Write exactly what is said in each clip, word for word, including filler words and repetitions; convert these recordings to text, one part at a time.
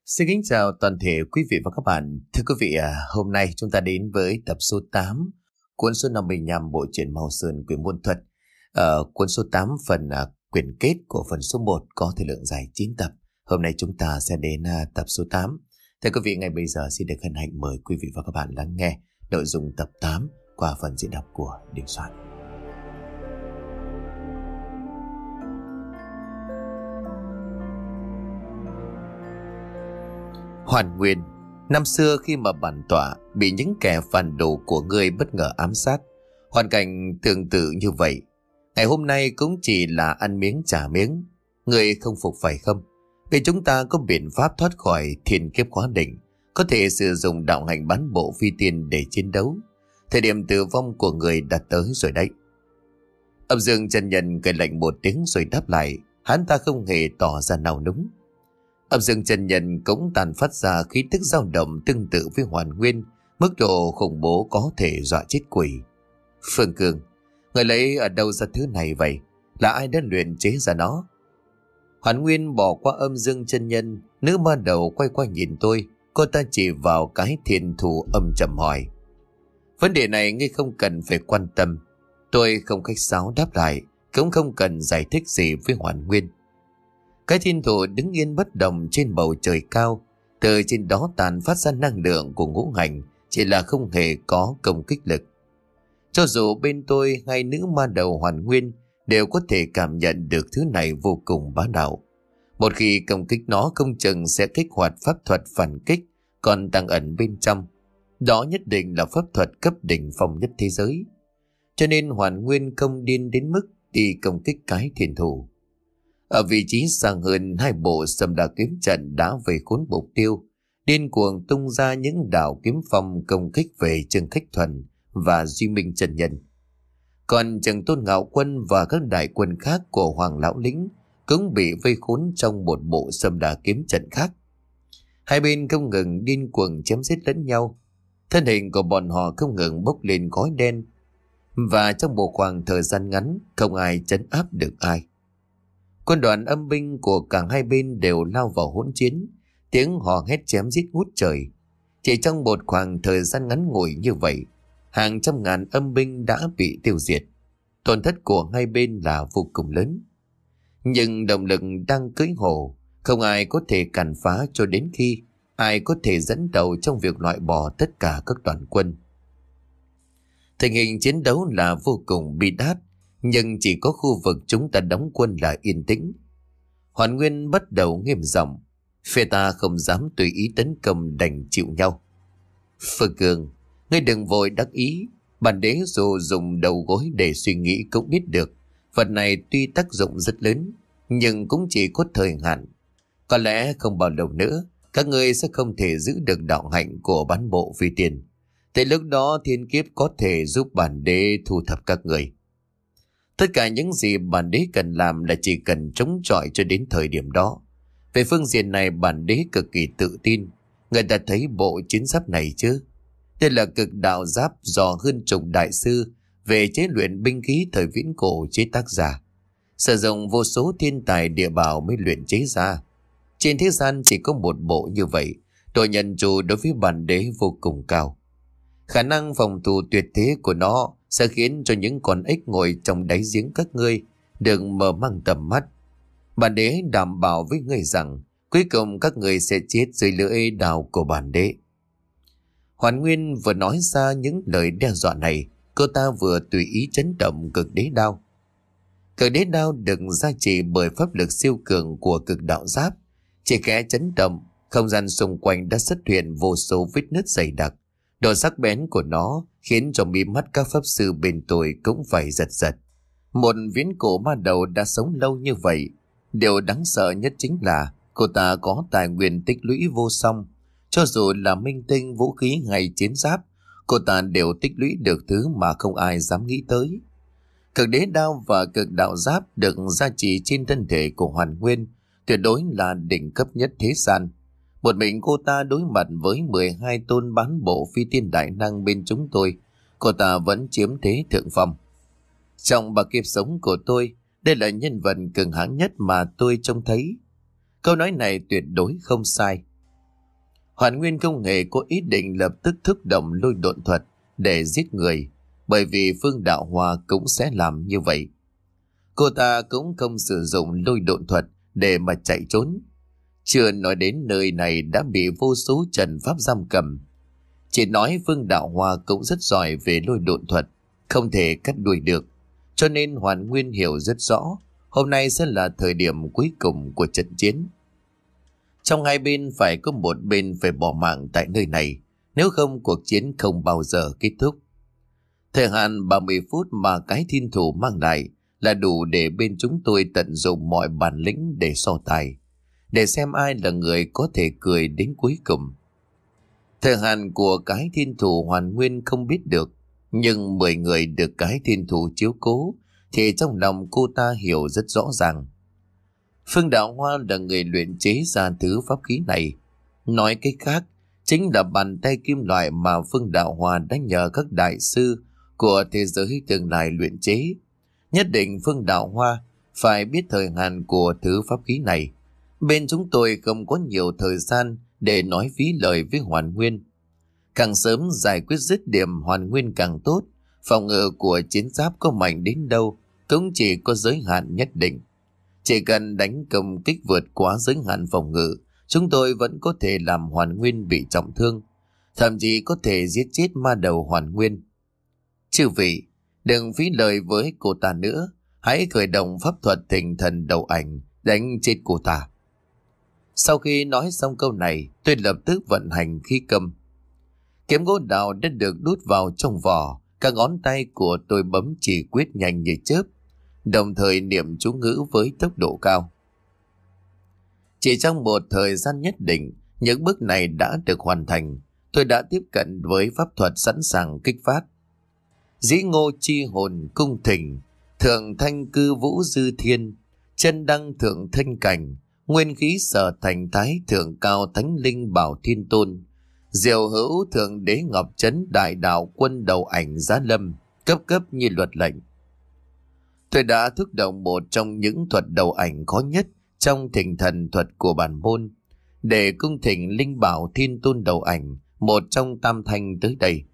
Xin kính chào toàn thể quý vị và các bạn. Thưa quý vị, à, hôm nay chúng ta đến với tập số tám, cuốn số năm mươi lăm bộ truyện Mao Sơn quyển môn thuật. Ở cuốn số tám phần à, quyển kết của phần số một có thời lượng dài chín tập. Hôm nay chúng ta sẽ đến à, tập số tám. Thưa quý vị, ngay bây giờ xin được hân hạnh mời quý vị và các bạn lắng nghe nội dung tập tám qua phần diễn đọc của Đình Soạn. Hoàn Nguyên. Năm xưa khi mà bản tọa bị những kẻ phản đồ của ngươi bất ngờ ám sát, hoàn cảnh tương tự như vậy, ngày hôm nay cũng chỉ là ăn miếng trả miếng. Ngươi không phục phải không? Vì chúng ta có biện pháp thoát khỏi thiên kiếp quá định, có thể sử dụng đạo hành bán bộ phi tiên để chiến đấu. Thời điểm tử vong của người đã tới rồi đấy. Âm Dương chân nhân cười lạnh một tiếng rồi đáp lại. Hắn ta không hề tỏ ra nào núng. Âm Dương chân nhân cũng tàn phát ra khí tức dao động tương tự với Hoàn Nguyên, mức độ khủng bố có thể dọa chết quỷ. Phương Cương, người lấy ở đâu ra thứ này vậy? Là ai đã luyện chế ra nó? Hoàn Nguyên bỏ qua Âm Dương chân nhân, nữ ma đầu quay qua nhìn tôi. Cô ta chỉ vào cái thiên thủ âm trầm hỏi. Vấn đề này ngươi không cần phải quan tâm. Tôi không khách sáo đáp lại, cũng không cần giải thích gì với Hoàn Nguyên. Cái thiên thủ đứng yên bất động trên bầu trời cao, từ trên đó tàn phát ra năng lượng của ngũ hành, chỉ là không hề có công kích lực. Cho dù bên tôi hay nữ ma đầu Hoàn Nguyên đều có thể cảm nhận được thứ này vô cùng bá đạo. Một khi công kích nó không chừng sẽ kích hoạt pháp thuật phản kích còn đang ẩn bên trong. Đó nhất định là pháp thuật cấp đỉnh phong nhất thế giới. Cho nên Hoàn Nguyên không điên đến mức đi công kích cái thiên thủ. Ở vị trí xa hơn, hai bộ Sâm Đà kiếm trận đã về khốn mục tiêu, điên cuồng tung ra những đạo kiếm phong công kích về Trương Khách Thuần và Duy Minh chân nhân. Còn Trần Tôn Ngạo Quân và các đại quân khác của Hoàng Lão Lĩnh cũng bị vây khốn trong một bộ Sâm Đà kiếm trận khác. Hai bên không ngừng điên cuồng chém giết lẫn nhau, thân hình của bọn họ không ngừng bốc lên khói đen, và trong một khoảng thời gian ngắn không ai trấn áp được ai. Quân đoàn âm binh của cả hai bên đều lao vào hỗn chiến, tiếng hò hét chém giết ngút trời. Chỉ trong một khoảng thời gian ngắn ngủi như vậy, hàng trăm ngàn âm binh đã bị tiêu diệt. Tổn thất của hai bên là vô cùng lớn. Nhưng động lực đang cưỡi hổ, không ai có thể cản phá cho đến khi ai có thể dẫn đầu trong việc loại bỏ tất cả các đoàn quân. Tình hình chiến đấu là vô cùng bi đát, nhưng chỉ có khu vực chúng ta đóng quân là yên tĩnh. Hoàn Nguyên bắt đầu nghiêm giọng, phe ta không dám tùy ý tấn công, đành chịu nhau. Phương Cường, ngươi đừng vội đắc ý. Bản đế dù dùng đầu gối để suy nghĩ cũng biết được vật này tuy tác dụng rất lớn, nhưng cũng chỉ có thời hạn. Có lẽ không bao lâu nữa các ngươi sẽ không thể giữ được đạo hạnh của bán bộ phi tiền. Tới lúc đó thiên kiếp có thể giúp bản đế thu thập các người. Tất cả những gì bản đế cần làm là chỉ cần chống chọi cho đến thời điểm đó. Về phương diện này bản đế cực kỳ tự tin. Người ta thấy bộ chiến giáp này chứ? Đây là cực đạo giáp do hơn chục đại sư về chế luyện binh khí thời viễn cổ chế tác ra. Sử dụng vô số thiên tài địa bảo mới luyện chế ra. Trên thế gian chỉ có một bộ như vậy, độ nhận chủ đối với bản đế vô cùng cao. Khả năng phòng thủ tuyệt thế của nó sẽ khiến cho những con ếch ngồi trong đáy giếng các ngươi đừng mở mang tầm mắt. Bản đế đảm bảo với ngươi rằng cuối cùng các ngươi sẽ chết dưới lưỡi đao của bản đế. Hoàn Nguyên vừa nói ra những lời đe dọa này, cô ta vừa tùy ý chấn động cực đế đao. Cực đế đao được gia trì bởi pháp lực siêu cường của cực đạo giáp. Chỉ khẽ chấn động, không gian xung quanh đã xuất hiện vô số vết nứt dày đặc. Độ sắc bén của nó khiến cho mí mắt các pháp sư bên tôi cũng phải giật giật. Một viễn cổ ma đầu đã sống lâu như vậy. Điều đáng sợ nhất chính là cô ta có tài nguyên tích lũy vô song. Cho dù là minh tinh, vũ khí hay chiến giáp, cô ta đều tích lũy được thứ mà không ai dám nghĩ tới. Cực đế đao và cực đạo giáp được gia trì trên thân thể của Hoàn Nguyên tuyệt đối là đỉnh cấp nhất thế gian. Một mình cô ta đối mặt với mười hai tôn bán bộ phi tiên đại năng bên chúng tôi, cô ta vẫn chiếm thế thượng phong. Trong ba kiếp sống của tôi, đây là nhân vật cường hãn nhất mà tôi trông thấy. Câu nói này tuyệt đối không sai. Hoàn Nguyên không hề có ý định lập tức thúc động lôi độn thuật để giết người, bởi vì Phương Đạo Hoa cũng sẽ làm như vậy. Cô ta cũng không sử dụng lôi độn thuật để mà chạy trốn. Chưa nói đến nơi này đã bị vô số trận pháp giam cầm. Chỉ nói Phương Đạo Hoa cũng rất giỏi về lôi độn thuật, không thể cắt đuôi được. Cho nên Hoàn Nguyên hiểu rất rõ, hôm nay sẽ là thời điểm cuối cùng của trận chiến. Trong hai bên phải có một bên phải bỏ mạng tại nơi này, nếu không cuộc chiến không bao giờ kết thúc. Thời hạn ba mươi phút mà cái thiên thủ mang lại là đủ để bên chúng tôi tận dụng mọi bản lĩnh để so tài, để xem ai là người có thể cười đến cuối cùng. Thời hạn của cái thiên thủ Hoàn Nguyên không biết được, nhưng mười người được cái thiên thủ chiếu cố thì trong lòng cô ta hiểu rất rõ ràng. Phương Đạo Hoa là người luyện chế ra thứ pháp khí này. Nói cách khác, chính là bàn tay kim loại mà Phương Đạo Hoa đã nhờ các đại sư của thế giới tương lai luyện chế. Nhất định Phương Đạo Hoa phải biết thời hạn của thứ pháp khí này. Bên chúng tôi không có nhiều thời gian để nói phí lời với Hoàn Nguyên. Càng sớm giải quyết dứt điểm Hoàn Nguyên càng tốt. Phòng ngự của chiến giáp có mạnh đến đâu cũng chỉ có giới hạn nhất định. Chỉ cần đánh công kích vượt quá giới hạn phòng ngự, chúng tôi vẫn có thể làm Hoàn Nguyên bị trọng thương, thậm chí có thể giết chết ma đầu Hoàn Nguyên. Chư vị, đừng phí lời với cô ta nữa, hãy khởi động pháp thuật thỉnh thần đầu ảnh đánh chết cô ta. Sau khi nói xong câu này, tôi lập tức vận hành khí cầm. Kiếm gỗ đào đã được đút vào trong vỏ, các ngón tay của tôi bấm chỉ quyết nhanh như chớp, đồng thời niệm chú ngữ với tốc độ cao. Chỉ trong một thời gian nhất định, những bước này đã được hoàn thành. Tôi đã tiếp cận với pháp thuật sẵn sàng kích phát. Dĩ ngô chi hồn cung thỉnh, thượng thanh cư vũ dư thiên, chân đăng thượng thanh cảnh, nguyên khí sở thành thái thượng cao thánh linh bảo thiên tôn, diệu hữu thượng đế ngọc trấn đại đạo quân đầu ảnh giá lâm, cấp cấp như luật lệnh. Tôi đã thúc động một trong những thuật đầu ảnh khó nhất trong thỉnh thần thuật của bản môn, để cung thỉnh linh bảo thiên tôn đầu ảnh, một trong tam thanh tới đây.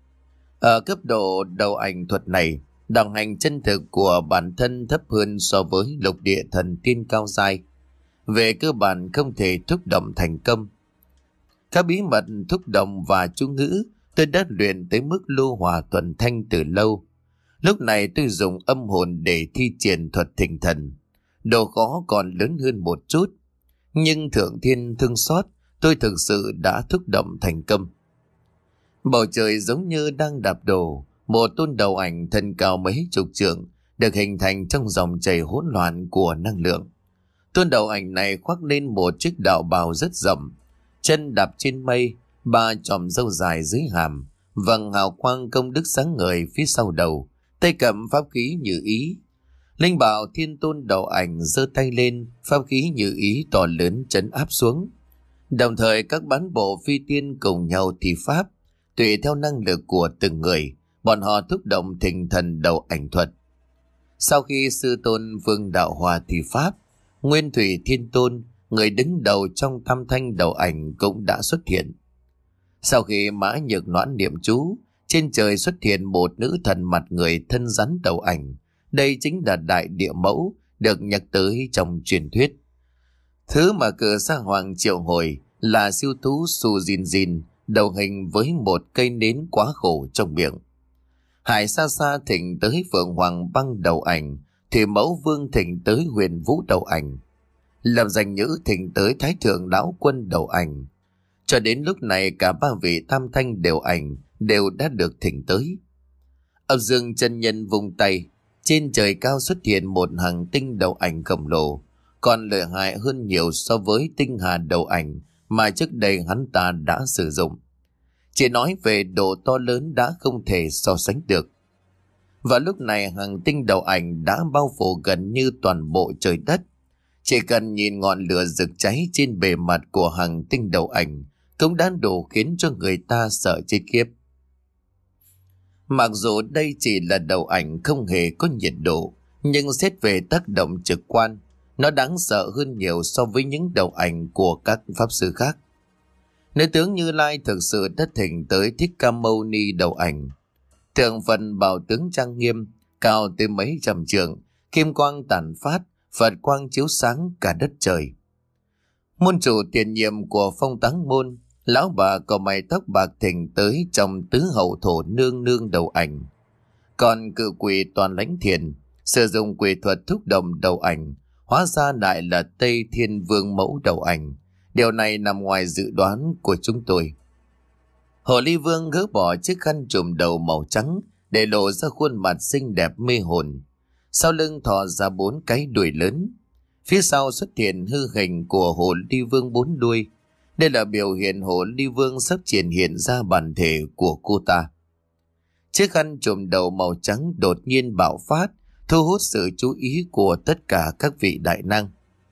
Ở cấp độ đầu ảnh thuật này, đẳng hành chân thực của bản thân thấp hơn so với lục địa thần tiên cao giai. Về cơ bản không thể thúc động thành công. Các bí mật thúc động và chú ngữ tôi đã luyện tới mức lưu hòa tuần thanh từ lâu. Lúc này tôi dùng âm hồn để thi triển thuật thỉnh thần. Độ khó còn lớn hơn một chút. Nhưng thượng thiên thương xót, tôi thực sự đã thúc động thành công. Bầu trời giống như đang đạp đổ. Một tôn đầu ảnh thân cao mấy chục trượng được hình thành trong dòng chảy hỗn loạn của năng lượng. Tôn đầu ảnh này khoác lên một chiếc đạo bào rất rộng, chân đạp trên mây, ba chòm râu dài dưới hàm, vầng hào quang công đức sáng ngời phía sau đầu, tay cầm pháp khí như ý. Linh bảo thiên tôn đầu ảnh giơ tay lên, pháp khí như ý to lớn trấn áp xuống. Đồng thời các bán bộ phi tiên cùng nhau thi pháp, tùy theo năng lực của từng người, bọn họ thúc động thỉnh thần đầu ảnh thuật. Sau khi sư tôn Vương Đạo Hòa thi pháp, Nguyên Thủy Thiên Tôn, người đứng đầu trong tam thanh đầu ảnh cũng đã xuất hiện. Sau khi Mã Nhược Noãn niệm chú, trên trời xuất hiện một nữ thần mặt người thân rắn đầu ảnh. Đây chính là đại địa mẫu được nhắc tới trong truyền thuyết. Thứ mà cử sa hoàng triệu hồi là siêu thú Su Jin Jin, đầu hình với một cây nến quá khổ trong miệng. Hải xa xa thỉnh tới Phượng Hoàng Băng đầu ảnh, thì mẫu vương thỉnh tới Huyền Vũ đầu ảnh, làm danh nhữ thỉnh tới Thái Thượng Lão Quân đầu ảnh. Cho đến lúc này cả ba vị tam thanh đều ảnh đều đã được thỉnh tới. Âm Dương chân nhân vung tay, trên trời cao xuất hiện một hàng tinh đầu ảnh khổng lồ, còn lợi hại hơn nhiều so với tinh hà đầu ảnh mà trước đây hắn ta đã sử dụng. Chỉ nói về độ to lớn đã không thể so sánh được. Và lúc này hàng tinh đầu ảnh đã bao phủ gần như toàn bộ trời đất. Chỉ cần nhìn ngọn lửa rực cháy trên bề mặt của hàng tinh đầu ảnh cũng đã đủ khiến cho người ta sợ chết khiếp. Mặc dù đây chỉ là đầu ảnh không hề có nhiệt độ, nhưng xét về tác động trực quan, nó đáng sợ hơn nhiều so với những đầu ảnh của các pháp sư khác. Nếu tướng Như Lai thực sự đã thỉnh tới Thích Ca Mâu Ni đầu ảnh, thượng Phật bảo tướng trang nghiêm, cao tới mấy trăm trượng, kim quang tản phát, Phật quang chiếu sáng cả đất trời. Môn chủ tiền nhiệm của Phong Táng môn, lão bà có mái tóc bạc thỉnh tới trong tứ hậu thổ nương nương đầu ảnh. Còn cự quỷ toàn lãnh thiền sử dụng quỷ thuật thúc động đầu ảnh, hóa ra lại là Tây Thiên Vương mẫu đầu ảnh. Điều này nằm ngoài dự đoán của chúng tôi. Hồ Ly Vương gỡ bỏ chiếc khăn trùm đầu màu trắng để lộ ra khuôn mặt xinh đẹp mê hồn. Sau lưng thò ra bốn cái đuôi lớn. Phía sau xuất hiện hư hình của Hồ Ly Vương bốn đuôi. Đây là biểu hiện Hồ Ly Vương sắp triển hiện ra bản thể của cô ta. Chiếc khăn trùm đầu màu trắng đột nhiên bạo phát, thu hút sự chú ý của tất cả các vị đại năng.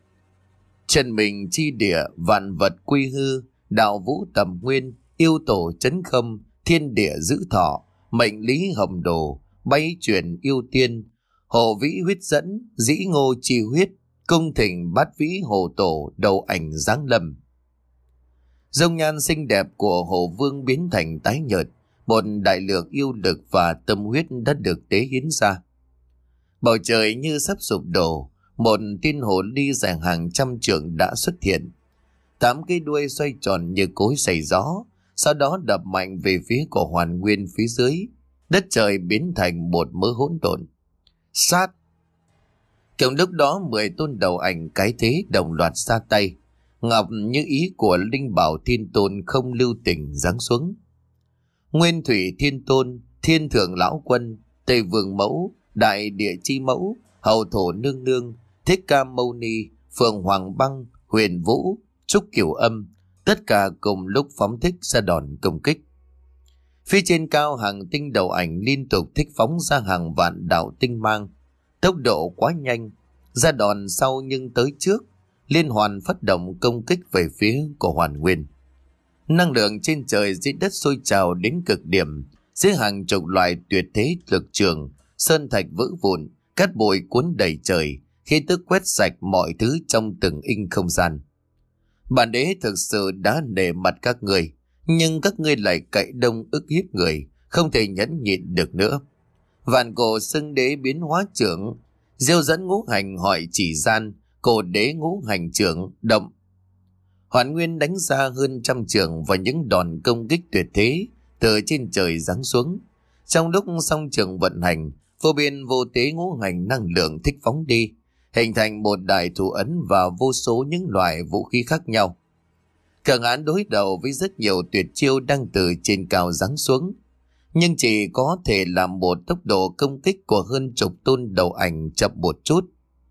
Chân mình chi địa, vạn vật quy hư, đạo vũ tầm nguyên, yêu tổ chấn không, thiên địa giữ thọ, mệnh lý hồng đồ, bay chuyển yêu tiên, hồ vĩ huyết dẫn, dĩ ngô chi huyết, cung thỉnh bát vĩ hồ tổ, đầu ảnh giáng lâm. Dung nhan xinh đẹp của Hồ Vương biến thành tái nhợt, một đại lượng yêu lực và tâm huyết đã được tế hiến ra. Bầu trời như sắp sụp đổ, một tiên hồ ly dài hàng trăm trượng đã xuất hiện. Tám cái đuôi xoay tròn như cối xay gió, sau đó đập mạnh về phía của Hoàn Nguyên phía dưới. Đất trời biến thành một mớ hỗn độn. Sát! Cùng lúc đó mười tôn đầu ảnh cái thế đồng loạt ra tay. Ngọc như ý của Linh Bảo Thiên Tôn không lưu tình giáng xuống. Nguyên Thủy Thiên Tôn, Thiên Thượng Lão Quân, Tây Vương Mẫu, Đại Địa Chi Mẫu, Hậu Thổ Nương Nương, Thích Ca Mâu Ni, Phượng Hoàng Băng, Huyền Vũ, Trúc Kiều Âm, tất cả cùng lúc phóng thích ra đòn công kích. Phía trên cao hàng tinh đầu ảnh liên tục thích phóng ra hàng vạn đạo tinh mang, tốc độ quá nhanh, ra đòn sau nhưng tới trước, liên hoàn phát động công kích về phía của Hoàn Nguyên. Năng lượng trên trời dưới đất sôi trào đến cực điểm, dưới hàng chục loại tuyệt thế lực trường, sơn thạch vỡ vụn, cát bụi cuốn đầy trời, khi tức quét sạch mọi thứ trong từng inch không gian. Bản đế thực sự đã nể mặt các người, nhưng các ngươi lại cậy đông ức hiếp người, không thể nhẫn nhịn được nữa. Vạn cổ xưng đế biến hóa trưởng, diêu dẫn ngũ hành hỏi chỉ gian, cổ đế ngũ hành trưởng động. Hoàn Nguyên đánh ra hơn trăm trường và những đòn công kích tuyệt thế từ trên trời giáng xuống. Trong lúc song trường vận hành, vô biên vô tế ngũ hành năng lượng thích phóng đi, hình thành một đại thủ ấn và vô số những loại vũ khí khác nhau. Cường án đối đầu với rất nhiều tuyệt chiêu đang từ trên cao giáng xuống, nhưng chỉ có thể làm một tốc độ công kích của hơn chục tôn đầu ảnh chậm một chút.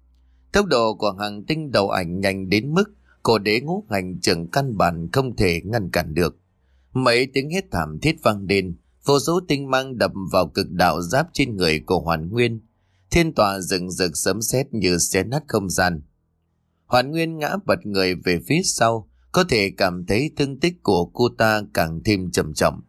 Tốc độ của hàng tinh đầu ảnh nhanh đến mức cổ đế ngũ hành trưởng căn bản không thể ngăn cản được. Mấy tiếng hét thảm thiết vang lên, vô số tinh mang đập vào cực đạo giáp trên người của Hoàn Nguyên. Thiên tòa rừng rực sấm sét như xé nát không gian. Hoàn Nguyên ngã bật người về phía sau, có thể cảm thấy thương tích của cô ta càng thêm trầm trọng.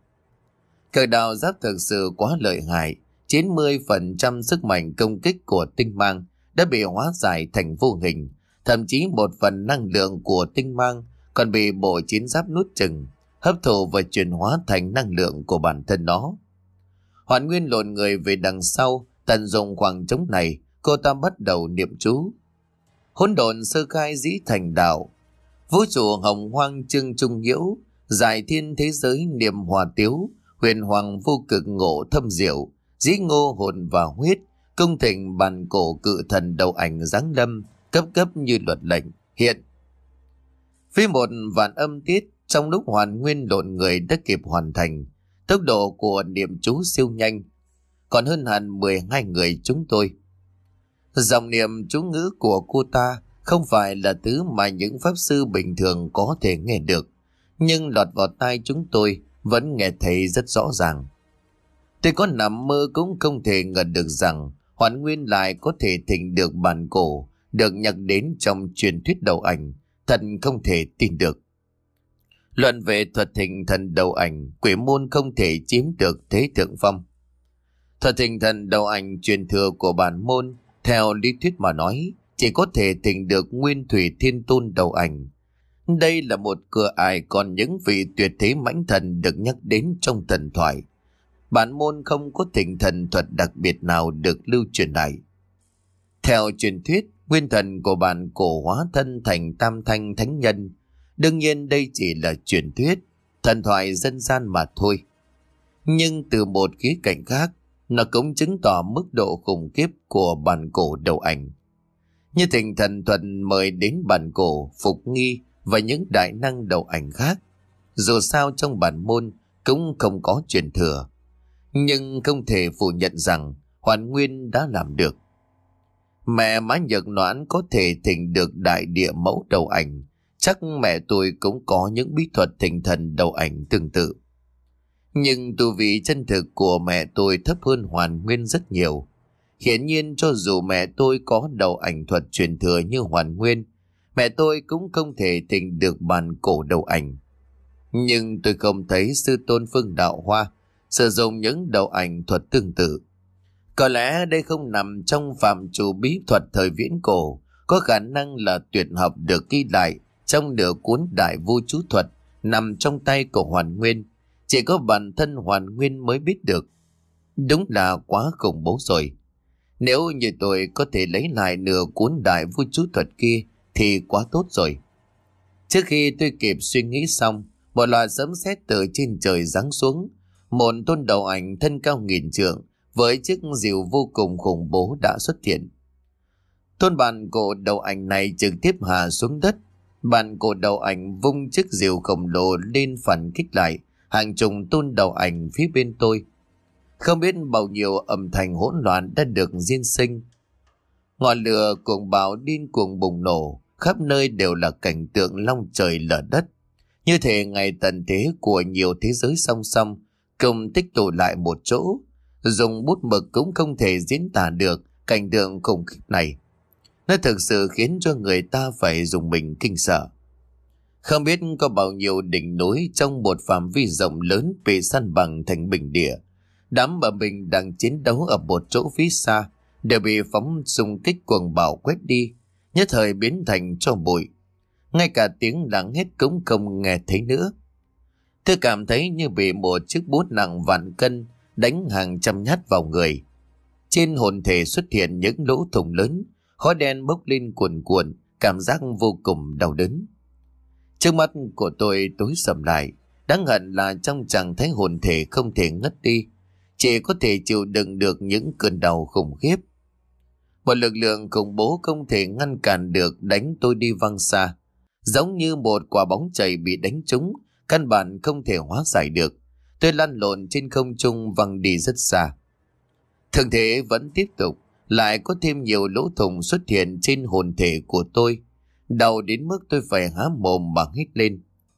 Cực đạo giáp thực sự quá lợi hại, chín mươi phần trăm sức mạnh công kích của tinh mang đã bị hóa giải thành vô hình, thậm chí một phần năng lượng của tinh mang còn bị bộ chiến giáp nuốt chửng, hấp thụ và chuyển hóa thành năng lượng của bản thân nó. Hoàn Nguyên lộn người về đằng sau, tận dụng khoảng trống này, cô ta bắt đầu niệm chú. Hỗn độn sơ khai dĩ thành đạo, vũ trụ hồng hoang trương trung nhiễu, giải thiên thế giới niệm hòa tiếu, huyền hoàng vô cực ngộ thâm diệu, dĩ ngô hồn và huyết, cung thịnh bàn cổ cự thần đầu ảnh giáng lâm, cấp cấp như luật lệnh hiện. Phía một vạn âm tiết, trong lúc Hoàn Nguyên lộn người đã kịp hoàn thành, tốc độ của niệm chú siêu nhanh, còn hơn hẳn mười hai người chúng tôi. Dòng niệm chú ngữ của cô ta không phải là thứ mà những pháp sư bình thường có thể nghe được, nhưng lọt vào tai chúng tôi vẫn nghe thấy rất rõ ràng. Tôi có nằm mơ cũng không thể ngờ được rằng Hoàn Nguyên lại có thể thỉnh được bản cổ được nhắc đến trong truyền thuyết đầu ảnh, thật không thể tin được. Luận về thuật thỉnh thần đầu ảnh, quỷ môn không thể chiếm được thế thượng phong. Thuật thỉnh thần đầu ảnh truyền thừa của bản môn, theo lý thuyết mà nói, chỉ có thể thỉnh được Nguyên Thủy Thiên Tôn đầu ảnh. Đây là một cửa ải còn những vị tuyệt thế mãnh thần được nhắc đến trong thần thoại. Bản môn không có thỉnh thần thuật đặc biệt nào được lưu truyền lại. Theo truyền thuyết, nguyên thần của bản cổ hóa thân thành tam thanh thánh nhân. Đương nhiên đây chỉ là truyền thuyết, thần thoại dân gian mà thôi. Nhưng từ một khía cạnh khác, nó cũng chứng tỏ mức độ khủng khiếp của bản cổ đầu ảnh. Như thỉnh thần thuật mời đến bản cổ, Phục Nghi và những đại năng đầu ảnh khác. Dù sao trong bản môn cũng không có truyền thừa. Nhưng không thể phủ nhận rằng Hoàn Nguyên đã làm được. Mẹ Mã Nhược Noãn có thể thỉnh được đại địa mẫu đầu ảnh. Chắc mẹ tôi cũng có những bí thuật thỉnh thần đầu ảnh tương tự. Nhưng tu vị chân thực của mẹ tôi thấp hơn Hoàn Nguyên rất nhiều. Hiển nhiên cho dù mẹ tôi có đầu ảnh thuật truyền thừa như Hoàn Nguyên, mẹ tôi cũng không thể thỉnh được bản cổ đầu ảnh. Nhưng tôi không thấy sư tôn Phương Đạo Hoa sử dụng những đầu ảnh thuật tương tự. Có lẽ đây không nằm trong phạm trù bí thuật thời viễn cổ, có khả năng là tuyệt học được ghi lại trong nửa cuốn Đại Vu Chú Thuật nằm trong tay của Hoàn Nguyên. Chỉ có bản thân Hoàn Nguyên mới biết được. Đúng là quá khủng bố rồi. Nếu như tôi có thể lấy lại nửa cuốn Đại Vu Chú Thuật kia thì quá tốt rồi. Trước khi tôi kịp suy nghĩ xong, một loạt sấm sét từ trên trời giáng xuống. Một tôn đầu ảnh thân cao nghìn trượng với chiếc rìu vô cùng khủng bố đã xuất hiện. Tôn bản cổ đầu ảnh này trực tiếp hạ xuống đất. Bản cổ đầu ảnh vung chiếc rìu khổng lồ lên phản kích lại hàng chục tôn đầu ảnh phía bên tôi. Không biết bao nhiêu âm thanh hỗn loạn đã được diễn sinh. Ngọn lửa cuồng bạo điên cuồng bùng nổ, khắp nơi đều là cảnh tượng long trời lở đất. Như thể ngày tận thế của nhiều thế giới song song cùng tích tụ lại một chỗ. Dùng bút mực cũng không thể diễn tả được cảnh tượng khủng khiếp này. Nó thực sự khiến cho người ta phải dùng mình kinh sợ. Không biết có bao nhiêu đỉnh núi trong một phạm vi rộng lớn bị san bằng thành bình địa. Đám mà mình đang chiến đấu ở một chỗ phía xa đều bị phóng xung kích cuồng bạo quét đi, nhất thời biến thành tro bụi. Ngay cả tiếng lắng hét cũng không nghe thấy nữa. Tôi cảm thấy như bị một chiếc bút nặng vạn cân đánh hàng trăm nhát vào người. Trên hồn thể xuất hiện những lỗ thủng lớn, khói đen bốc lên cuồn cuộn, cảm giác vô cùng đau đớn. Trước mắt của tôi tối sầm lại, đáng hận là trong trạng thái hồn thể không thể ngất đi, chỉ có thể chịu đựng được những cơn đau khủng khiếp. Một lực lượng khủng bố không thể ngăn cản được đánh tôi đi văng xa, giống như một quả bóng chày bị đánh trúng, căn bản không thể hóa giải được. Tôi lăn lộn trên không trung văng đi rất xa. Thương thế vẫn tiếp tục, lại có thêm nhiều lỗ thủng xuất hiện trên hồn thể của tôi. Đau đến mức tôi phải há mồm mà hít lên.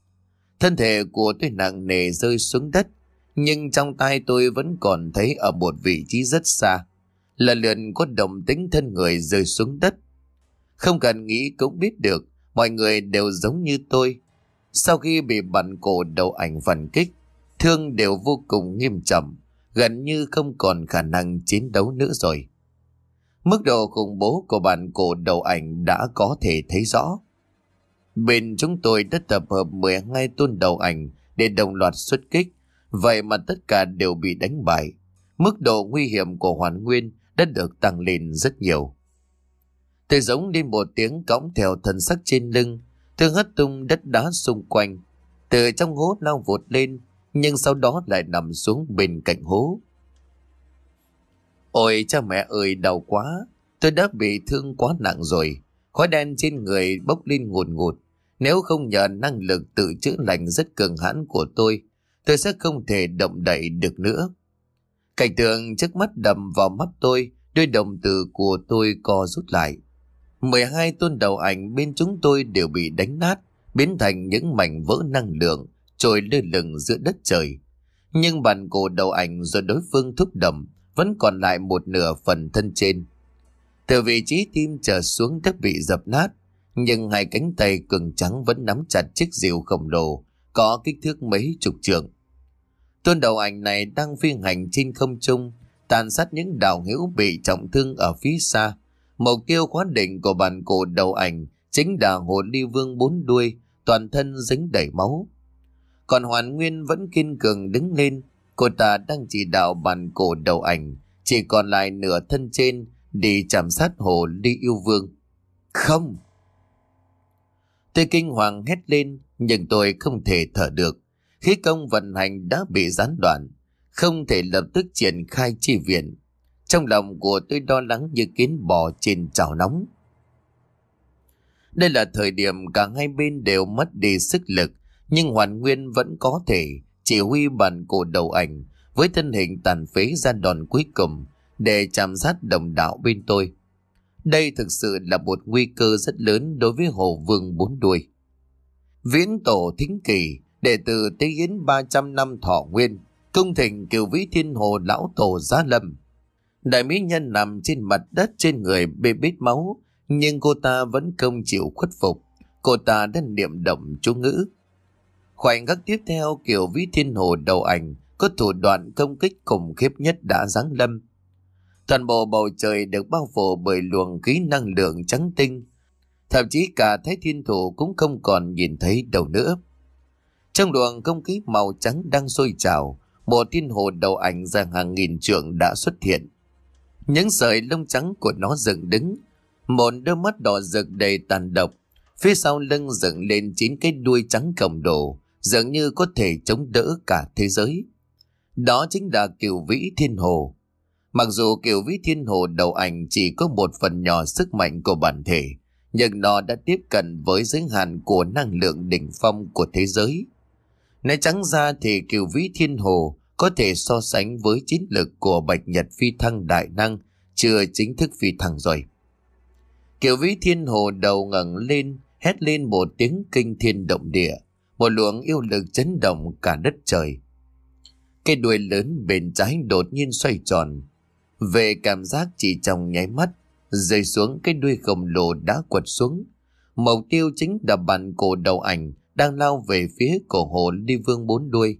Thân thể của tôi nặng nề rơi xuống đất, nhưng trong tay tôi vẫn còn thấy ở một vị trí rất xa, là lượn có động tĩnh thân người rơi xuống đất. Không cần nghĩ cũng biết được, mọi người đều giống như tôi. Sau khi bị bản cổ đầu ảnh phản kích, thương đều vô cùng nghiêm trọng, gần như không còn khả năng chiến đấu nữa rồi. Mức độ khủng bố của bản cổ đầu ảnh đã có thể thấy rõ. Bên chúng tôi đã tập hợp mười hai tôn đầu ảnh để đồng loạt xuất kích, vậy mà tất cả đều bị đánh bại. Mức độ nguy hiểm của Hoàn Nguyên đã được tăng lên rất nhiều. Tôi giống lên một tiếng cõng theo thân sắc trên lưng, tôi hất tung đất đá xung quanh, từ trong hố lao vụt lên, nhưng sau đó lại nằm xuống bên cạnh hố. Ôi cha mẹ ơi, đau quá, tôi đã bị thương quá nặng rồi, khói đen trên người bốc lên ngùn ngụt. Nếu không nhờ năng lực tự chữa lành rất cường hãn của tôi, tôi sẽ không thể động đậy được nữa. Cảnh tượng trước mắt đầm vào mắt tôi, đôi đồng tử của tôi co rút lại. mười hai tôn đầu ảnh bên chúng tôi đều bị đánh nát, biến thành những mảnh vỡ năng lượng, trôi lơ lửng giữa đất trời. Nhưng bản cổ đầu ảnh do đối phương thúc đẩy vẫn còn lại một nửa phần thân trên. Từ vị trí tim trở xuống đã bị dập nát, nhưng hai cánh tay cường trắng vẫn nắm chặt chiếc rìu khổng lồ, có kích thước mấy chục trượng. Tôn đầu ảnh này đang phi hành trên không trung, tàn sát những đạo hữu bị trọng thương ở phía xa. Mục tiêu khóa định của bản cổ đầu ảnh chính là hồ ly vương bốn đuôi, toàn thân dính đầy máu. Còn Hoàn Nguyên vẫn kiên cường đứng lên, cô ta đang chỉ đạo bàn cổ đầu ảnh, chỉ còn lại nửa thân trên đi chạm sát hồ ly yêu vương. Không! Tôi kinh hoàng hét lên, nhưng tôi không thể thở được. Khí công vận hành đã bị gián đoạn, không thể lập tức triển khai chi viện. Trong lòng của tôi lo lắng như kiến bò trên chảo nóng. Đây là thời điểm cả hai bên đều mất đi sức lực, nhưng Hoàn Nguyên vẫn có thể chỉ huy bàn cổ đầu ảnh với thân hình tàn phế ra đòn cuối cùng để chạm sát đồng đạo bên tôi. Đây thực sự là một nguy cơ rất lớn đối với Hồ Vương bốn đuôi. Viễn tổ Thính Kỳ, đệ tử Tế Yến ba trăm năm thọ nguyên, cung thỉnh Cửu Vĩ Thiên Hồ lão tổ giá lâm. Đại mỹ nhân nằm trên mặt đất, trên người bê bết máu, nhưng cô ta vẫn không chịu khuất phục. Cô ta đã niệm động chú ngữ. Khoảnh khắc tiếp theo, Cửu Vĩ Thiên Hồ đầu ảnh có thủ đoạn công kích khủng khiếp nhất đã giáng lâm. Toàn bộ bầu trời được bao phủ bởi luồng khí năng lượng trắng tinh, thậm chí cả Thái Thiên Thủ cũng không còn nhìn thấy đâu nữa. Trong luồng không khí màu trắng đang sôi trào, một thiên hồ đầu ảnh dài hàng nghìn trượng đã xuất hiện. Những sợi lông trắng của nó dựng đứng, một đôi mắt đỏ rực đầy tàn độc, phía sau lưng dựng lên chín cái đuôi trắng khổng lồ, dường như có thể chống đỡ cả thế giới. Đó chính là Cửu Vĩ Thiên Hồ. Mặc dù Cửu Vĩ Thiên Hồ đầu ảnh chỉ có một phần nhỏ sức mạnh của bản thể, nhưng nó đã tiếp cận với giới hạn của năng lượng đỉnh phong của thế giới. Nói trắng ra thì Cửu Vĩ Thiên Hồ có thể so sánh với chiến lực của Bạch Nhật Phi Thăng đại năng chưa chính thức phi thăng rồi. Cửu Vĩ Thiên Hồ đầu ngẩng lên, hét lên một tiếng kinh thiên động địa, một luồng yêu lực chấn động cả đất trời. Cái đuôi lớn bên trái đột nhiên xoay tròn, về cảm giác chỉ trong nháy mắt, rơi xuống cái đuôi khổng lồ đã quật xuống. Mục tiêu chính là bàn cổ đầu ảnh đang lao về phía cổ hồ ly vương bốn đuôi.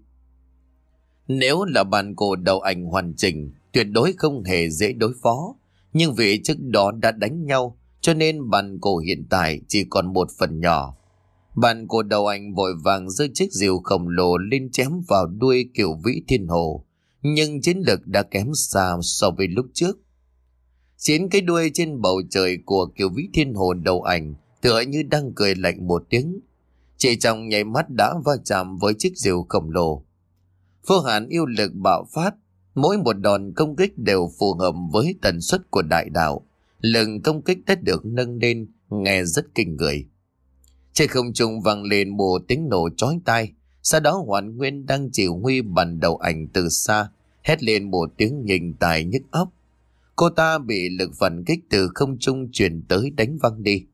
Nếu là bàn cổ đầu ảnh hoàn chỉnh, tuyệt đối không hề dễ đối phó. Nhưng vì trước đó đã đánh nhau, cho nên bàn cổ hiện tại chỉ còn một phần nhỏ. Bàn cổ đầu ảnh vội vàng giơ chiếc rìu khổng lồ lên chém vào đuôi Cửu Vĩ Thiên Hồ, nhưng chiến lực đã kém xa so với lúc trước. Chín cái đuôi trên bầu trời của Cửu Vĩ Thiên Hồ đầu ảnh tựa như đang cười lạnh một tiếng, chỉ trong nháy mắt đã va chạm với chiếc rìu khổng lồ. Vô hạn yêu lực bạo phát, mỗi một đòn công kích đều phù hợp với tần suất của đại đạo. Lực công kích đã được nâng lên, nghe rất kinh người. Trên không trung vang lên một tiếng nổ chói tai. Sau đó Hoàn Nguyên đang chỉ huy bàn đầu ảnh từ xa, hét lên một tiếng nhình tài nhức óc. Cô ta bị lực phản kích từ không trung truyền tới đánh văng đi.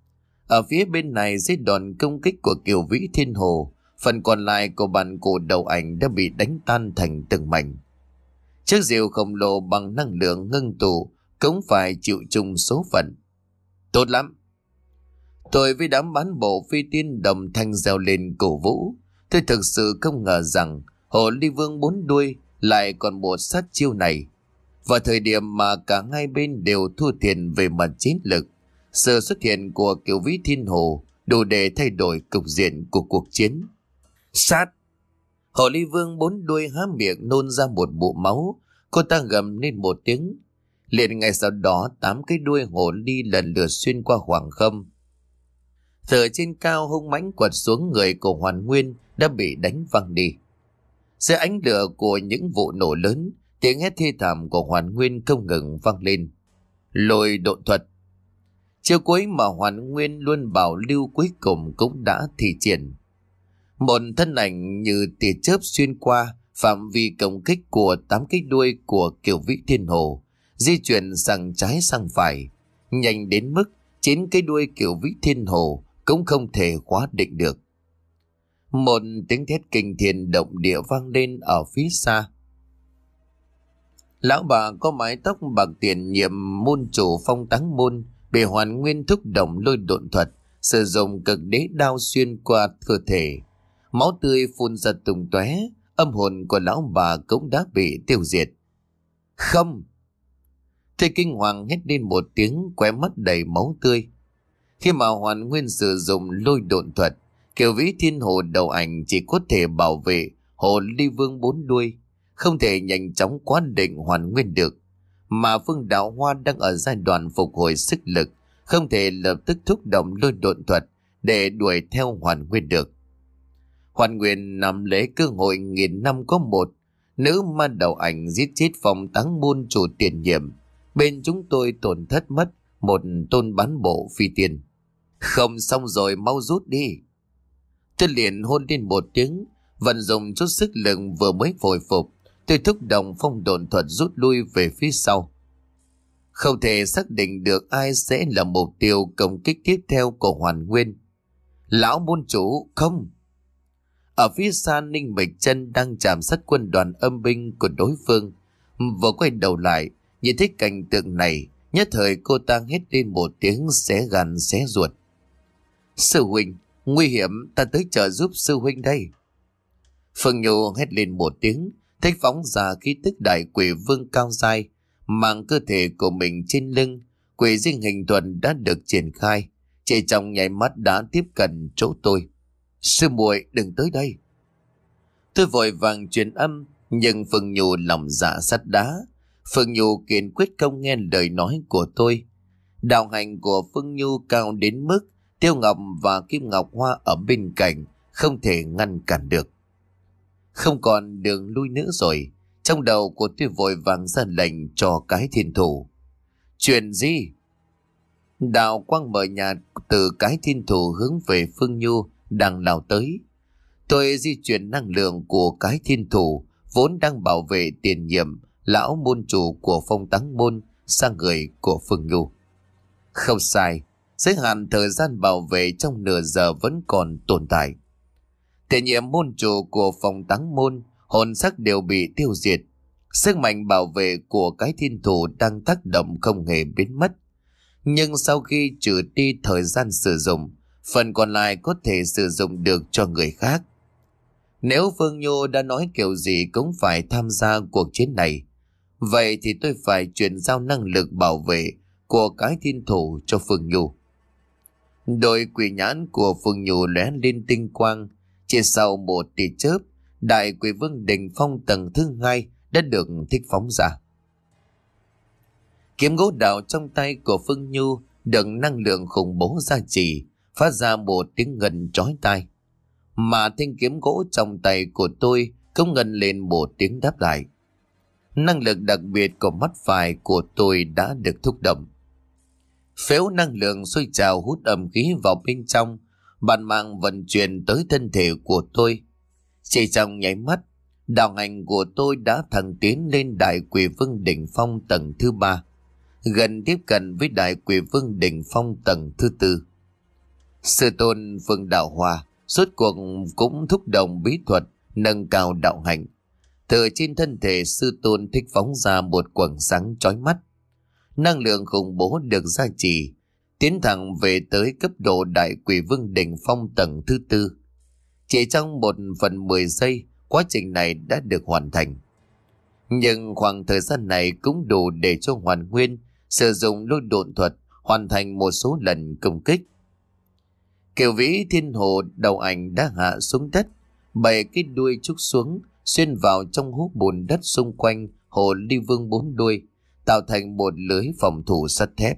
Ở phía bên này, dưới đòn công kích của Cửu Vĩ Thiên Hồ, phần còn lại của bàn cổ đầu ảnh đã bị đánh tan thành từng mảnh. Chiếc rìu khổng lồ bằng năng lượng ngưng tụ cũng phải chịu chung số phận. Tốt lắm! Tôi với đám bán bộ phi tiên đồng thanh reo lên cổ vũ. Tôi thực sự không ngờ rằng Hồ Ly Vương bốn đuôi lại còn một sát chiêu này. Vào thời điểm mà cả hai bên đều thua thiệt về mặt chiến lực, sự xuất hiện của Cửu Vĩ Thiên Hồ đủ để thay đổi cục diện của cuộc chiến. Sát! Hồ Ly Vương bốn đuôi há miệng nôn ra một bụng máu. Cô ta gầm lên một tiếng. Liền ngay sau đó, tám cái đuôi hồ ly lần lượt xuyên qua khoảng không. Từ trên cao hung mãnh quật xuống người của Hoàn Nguyên đã bị đánh văng đi. Dưới ánh lửa của những vụ nổ lớn, tiếng hét thê thảm của Hoàn Nguyên không ngừng vang lên. Lôi độn thuật. Chiêu cuối mà Hoàn Nguyên luôn bảo lưu cuối cùng cũng đã thi triển. Một thân ảnh như tia chớp xuyên qua phạm vi công kích của tám cái đuôi của Cửu Vĩ Thiên Hồ, di chuyển sang trái sang phải, nhanh đến mức chín cái đuôi Cửu Vĩ Thiên Hồ cũng không thể khóa định được. Một tiếng thét kinh thiên động địa vang lên ở phía xa. Lão bà có mái tóc bạc tiền nhiệm môn chủ Phong Táng Môn bị Hoàn Nguyên thúc động lôi độn thuật, sử dụng cực đế đao xuyên qua cơ thể. Máu tươi phun ra tung tóe, âm hồn của lão bà cũng đã bị tiêu diệt. Không! Tôi kinh hoàng hét lên một tiếng, khóe mắt đầy máu tươi. Khi mà Hoàn Nguyên sử dụng lôi độn thuật, Kiểu vĩ thiên hồ đầu ảnh chỉ có thể bảo vệ hồ ly vương bốn đuôi, không thể nhanh chóng quá định hoàn nguyên được. Mà Phương Đạo Hoa đang ở giai đoạn phục hồi sức lực, không thể lập tức thúc động lôi độn thuật để đuổi theo hoàn nguyên được. Hoàn nguyên nắm lấy cơ hội nghìn năm có một, nữ ma đầu ảnh giết chết phòng táng môn chủ tiền nhiệm, bên chúng tôi tổn thất mất một tôn bán bộ phi tiên. Không xong rồi, mau rút đi. Tôi liền hôn lên một tiếng, vận dụng chút sức lực vừa mới hồi phục, tôi thúc động phong độn thuật rút lui về phía sau. Không thể xác định được ai sẽ là mục tiêu công kích tiếp theo của Hoàn Nguyên. Lão môn chủ, không! Ở phía xa, Ninh Mịch Chân đang chạm sát quân đoàn âm binh của đối phương, vừa quay đầu lại nhìn thấy cảnh tượng này, nhất thời cô ta hét lên một tiếng xé gan xé ruột. Sư huynh, nguy hiểm, ta tới trợ giúp sư huynh đây. Phương Nhu hét lên một tiếng, thích phóng ra khí tức đại quỷ vương cao dai, mang cơ thể của mình trên lưng. Quỷ riêng hình thuần đã được triển khai, chỉ trong nháy mắt đã tiếp cận chỗ tôi. Sư muội, đừng tới đây. Tôi vội vàng truyền âm, nhưng Phương Nhu lòng dạ sắt đá. Phương Nhu kiên quyết không nghe lời nói của tôi. Đạo hành của Phương Nhu cao đến mức Tiêu Ngọc và Kim Ngọc Hoa ở bên cạnh không thể ngăn cản được. Không còn đường lui nữa rồi. Trong đầu của tôi vội vàng ra lệnh cho cái thiên thủ. Chuyện gì? Đạo quang mở nhạt từ cái thiên thủ hướng về Phương Nhu đang lao tới. Tôi di chuyển năng lượng của cái thiên thủ vốn đang bảo vệ tiền nhiệm lão môn chủ của Phong Táng Môn sang người của Phương Nhu. Không sai, giới hạn thời gian bảo vệ trong nửa giờ vẫn còn tồn tại. Tiền nhiệm môn chủ của Phong Táng Môn, hồn sắc đều bị tiêu diệt. Sức mạnh bảo vệ của cái thiên thủ đang tác động không hề biến mất. Nhưng sau khi trừ đi thời gian sử dụng, phần còn lại có thể sử dụng được cho người khác. Nếu Phương Nhu đã nói kiểu gì cũng phải tham gia cuộc chiến này, vậy thì tôi phải chuyển giao năng lực bảo vệ của cái thiên thủ cho Phương Nhu. Đôi quỷ nhãn của Phương Nhu lóe lên tinh quang. Chỉ sau một tia chớp, đại quỷ vương đỉnh phong tầng thứ hai đã được thích phóng ra. Kiếm gỗ đào trong tay của Phương Nhu được năng lượng khủng bố gia trì, phát ra một tiếng ngân chói tai. Mà thanh kiếm gỗ trong tay của tôi cũng ngân lên một tiếng đáp lại. Năng lực đặc biệt của mắt phải của tôi đã được thúc động. Phếu năng lượng sôi trào hút âm khí vào bên trong, bản mạng vận chuyển tới thân thể của tôi. Chỉ trong nháy mắt, đạo hành của tôi đã thăng tiến lên đại quỷ vương đỉnh phong tầng thứ ba, gần tiếp cận với đại quỷ vương đỉnh phong tầng thứ tư. Sư tôn Phương Đạo Hoa suốt cuộc cũng thúc động bí thuật nâng cao đạo hành. Từ trên thân thể sư tôn thích phóng ra một quầng sáng chói mắt. Năng lượng khủng bố được gia trì, tiến thẳng về tới cấp độ đại quỷ vương đỉnh phong tầng thứ tư. Chỉ trong một phần mười giây, quá trình này đã được hoàn thành. Nhưng khoảng thời gian này cũng đủ để cho Hoàn Nguyên sử dụng lôi độn thuật hoàn thành một số lần công kích. Kiều vĩ thiên hồ đầu ảnh đã hạ xuống đất, bảy cái đuôi trúc xuống, xuyên vào trong hố bùn đất xung quanh hồ ly vương bốn đuôi, tạo thành một lưới phòng thủ sắt thép.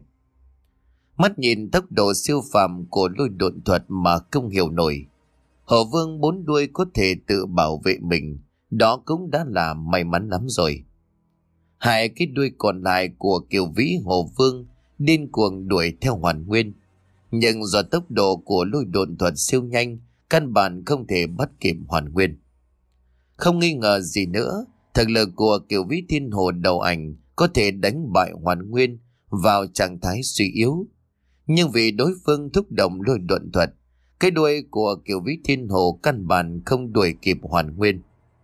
Mắt nhìn tốc độ siêu phàm của lôi độn thuật mà không hiểu nổi. Hồ vương bốn đuôi có thể tự bảo vệ mình, đó cũng đã là may mắn lắm rồi. Hai cái đuôi còn lại của Kiều vĩ hồ vương điên cuồng đuổi theo Hoàn Nguyên, nhưng do tốc độ của lôi độn thuật siêu nhanh, căn bản không thể bắt kịp Hoàn Nguyên. Không nghi ngờ gì nữa, thực lực của Kiều vĩ thiên hồ đầu ảnh có thể đánh bại Hoàn Nguyên vào trạng thái suy yếu. Nhưng vì đối phương thúc động lôi độn thuật, cái đuôi của Kiều vĩ thiên hồ căn bản không đuổi kịp Hoàn Nguyên.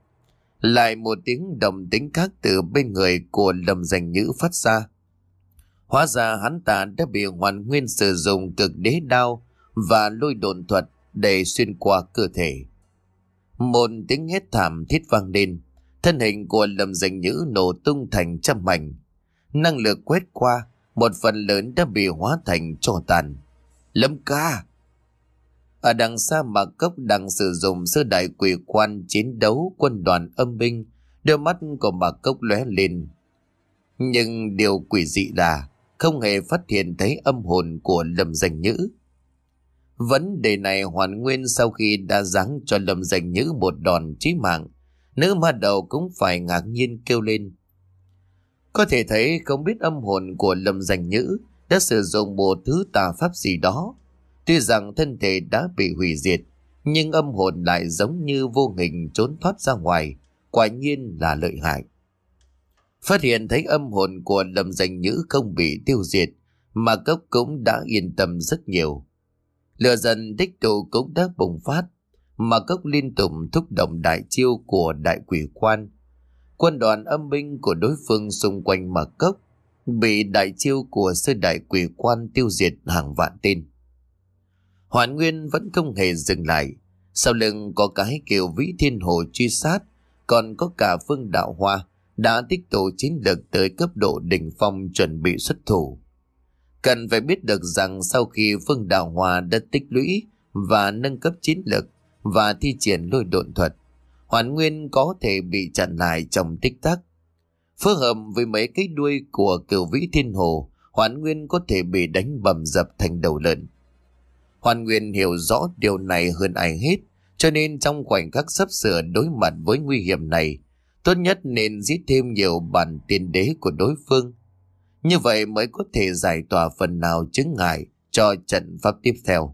Lại một tiếng động tĩnh khác từ bên người của Lâm Danh Nhữ phát ra. Hóa ra hắn ta đã bị Hoàn Nguyên sử dụng cực đế đao và lôi độn thuật để xuyên qua cơ thể. Một tiếng hét thảm thiết vang lên, thân hình của Lâm Danh Nhữ nổ tung thành trăm mảnh. Năng lực quét qua, một phần lớn đã bị hóa thành tro tàn. Lâm ca! Ở đằng xa Mạc Cốc đang sử dụng sơ đại quỷ quan chiến đấu quân đoàn âm binh, đôi mắt của Mạc Cốc lóe lên. Nhưng điều quỷ dị là không hề phát hiện thấy âm hồn của Lâm Danh Nhữ. Vấn đề này hoàn nguyên sau khi đã giáng cho Lâm Danh Nhữ một đòn chí mạng, nữ ma đầu cũng phải ngạc nhiên kêu lên. Có thể thấy không biết âm hồn của Lâm Danh Nhữ đã sử dụng một thứ tà pháp gì đó. Tuy rằng thân thể đã bị hủy diệt, nhưng âm hồn lại giống như vô hình trốn thoát ra ngoài, quả nhiên là lợi hại. Phát hiện thấy âm hồn của Lâm Danh Nhữ không bị tiêu diệt, mà Cốc cũng đã yên tâm rất nhiều. Lửa dần tích tụ cũng đã bùng phát, mà Cốc liên tục thúc động đại chiêu của đại quỷ quan. Quân đoàn âm binh của đối phương xung quanh Mạc Cốc bị đại chiêu của sư đại quỷ quan tiêu diệt hàng vạn tên. Hoàn Nguyên vẫn không hề dừng lại, sau lưng có cái kiểu Vĩ Thiên Hồ truy sát, còn có cả Phương Đạo Hoa đã tích tụ chiến lực tới cấp độ đỉnh phong chuẩn bị xuất thủ. Cần phải biết được rằng sau khi Phương Đạo Hoa đã tích lũy và nâng cấp chiến lực và thi triển lôi độn thuật, Hoàn Nguyên có thể bị chặn lại trong tích tắc. Phối hợp với mấy cái đuôi của cửu Vĩ Thiên Hồ, Hoàn Nguyên có thể bị đánh bầm dập thành đầu lợn. Hoàn Nguyên hiểu rõ điều này hơn ai hết, cho nên trong khoảnh khắc sắp sửa đối mặt với nguy hiểm này, tốt nhất nên giết thêm nhiều bản tiên đế của đối phương. Như vậy mới có thể giải tỏa phần nào chướng ngại cho trận pháp tiếp theo.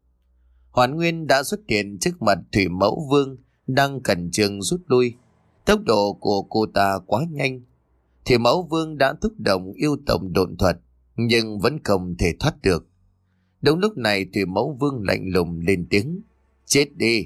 Hoàn Nguyên đã xuất hiện trước mặt Thủy Mẫu Vương đang khẩn trương rút lui. Tốc độ của cô ta quá nhanh. Thủy Mẫu Vương đã thúc động yêu tổng độn thuật, nhưng vẫn không thể thoát được. Đúng lúc này Thủy Mẫu Vương lạnh lùng lên tiếng: chết đi.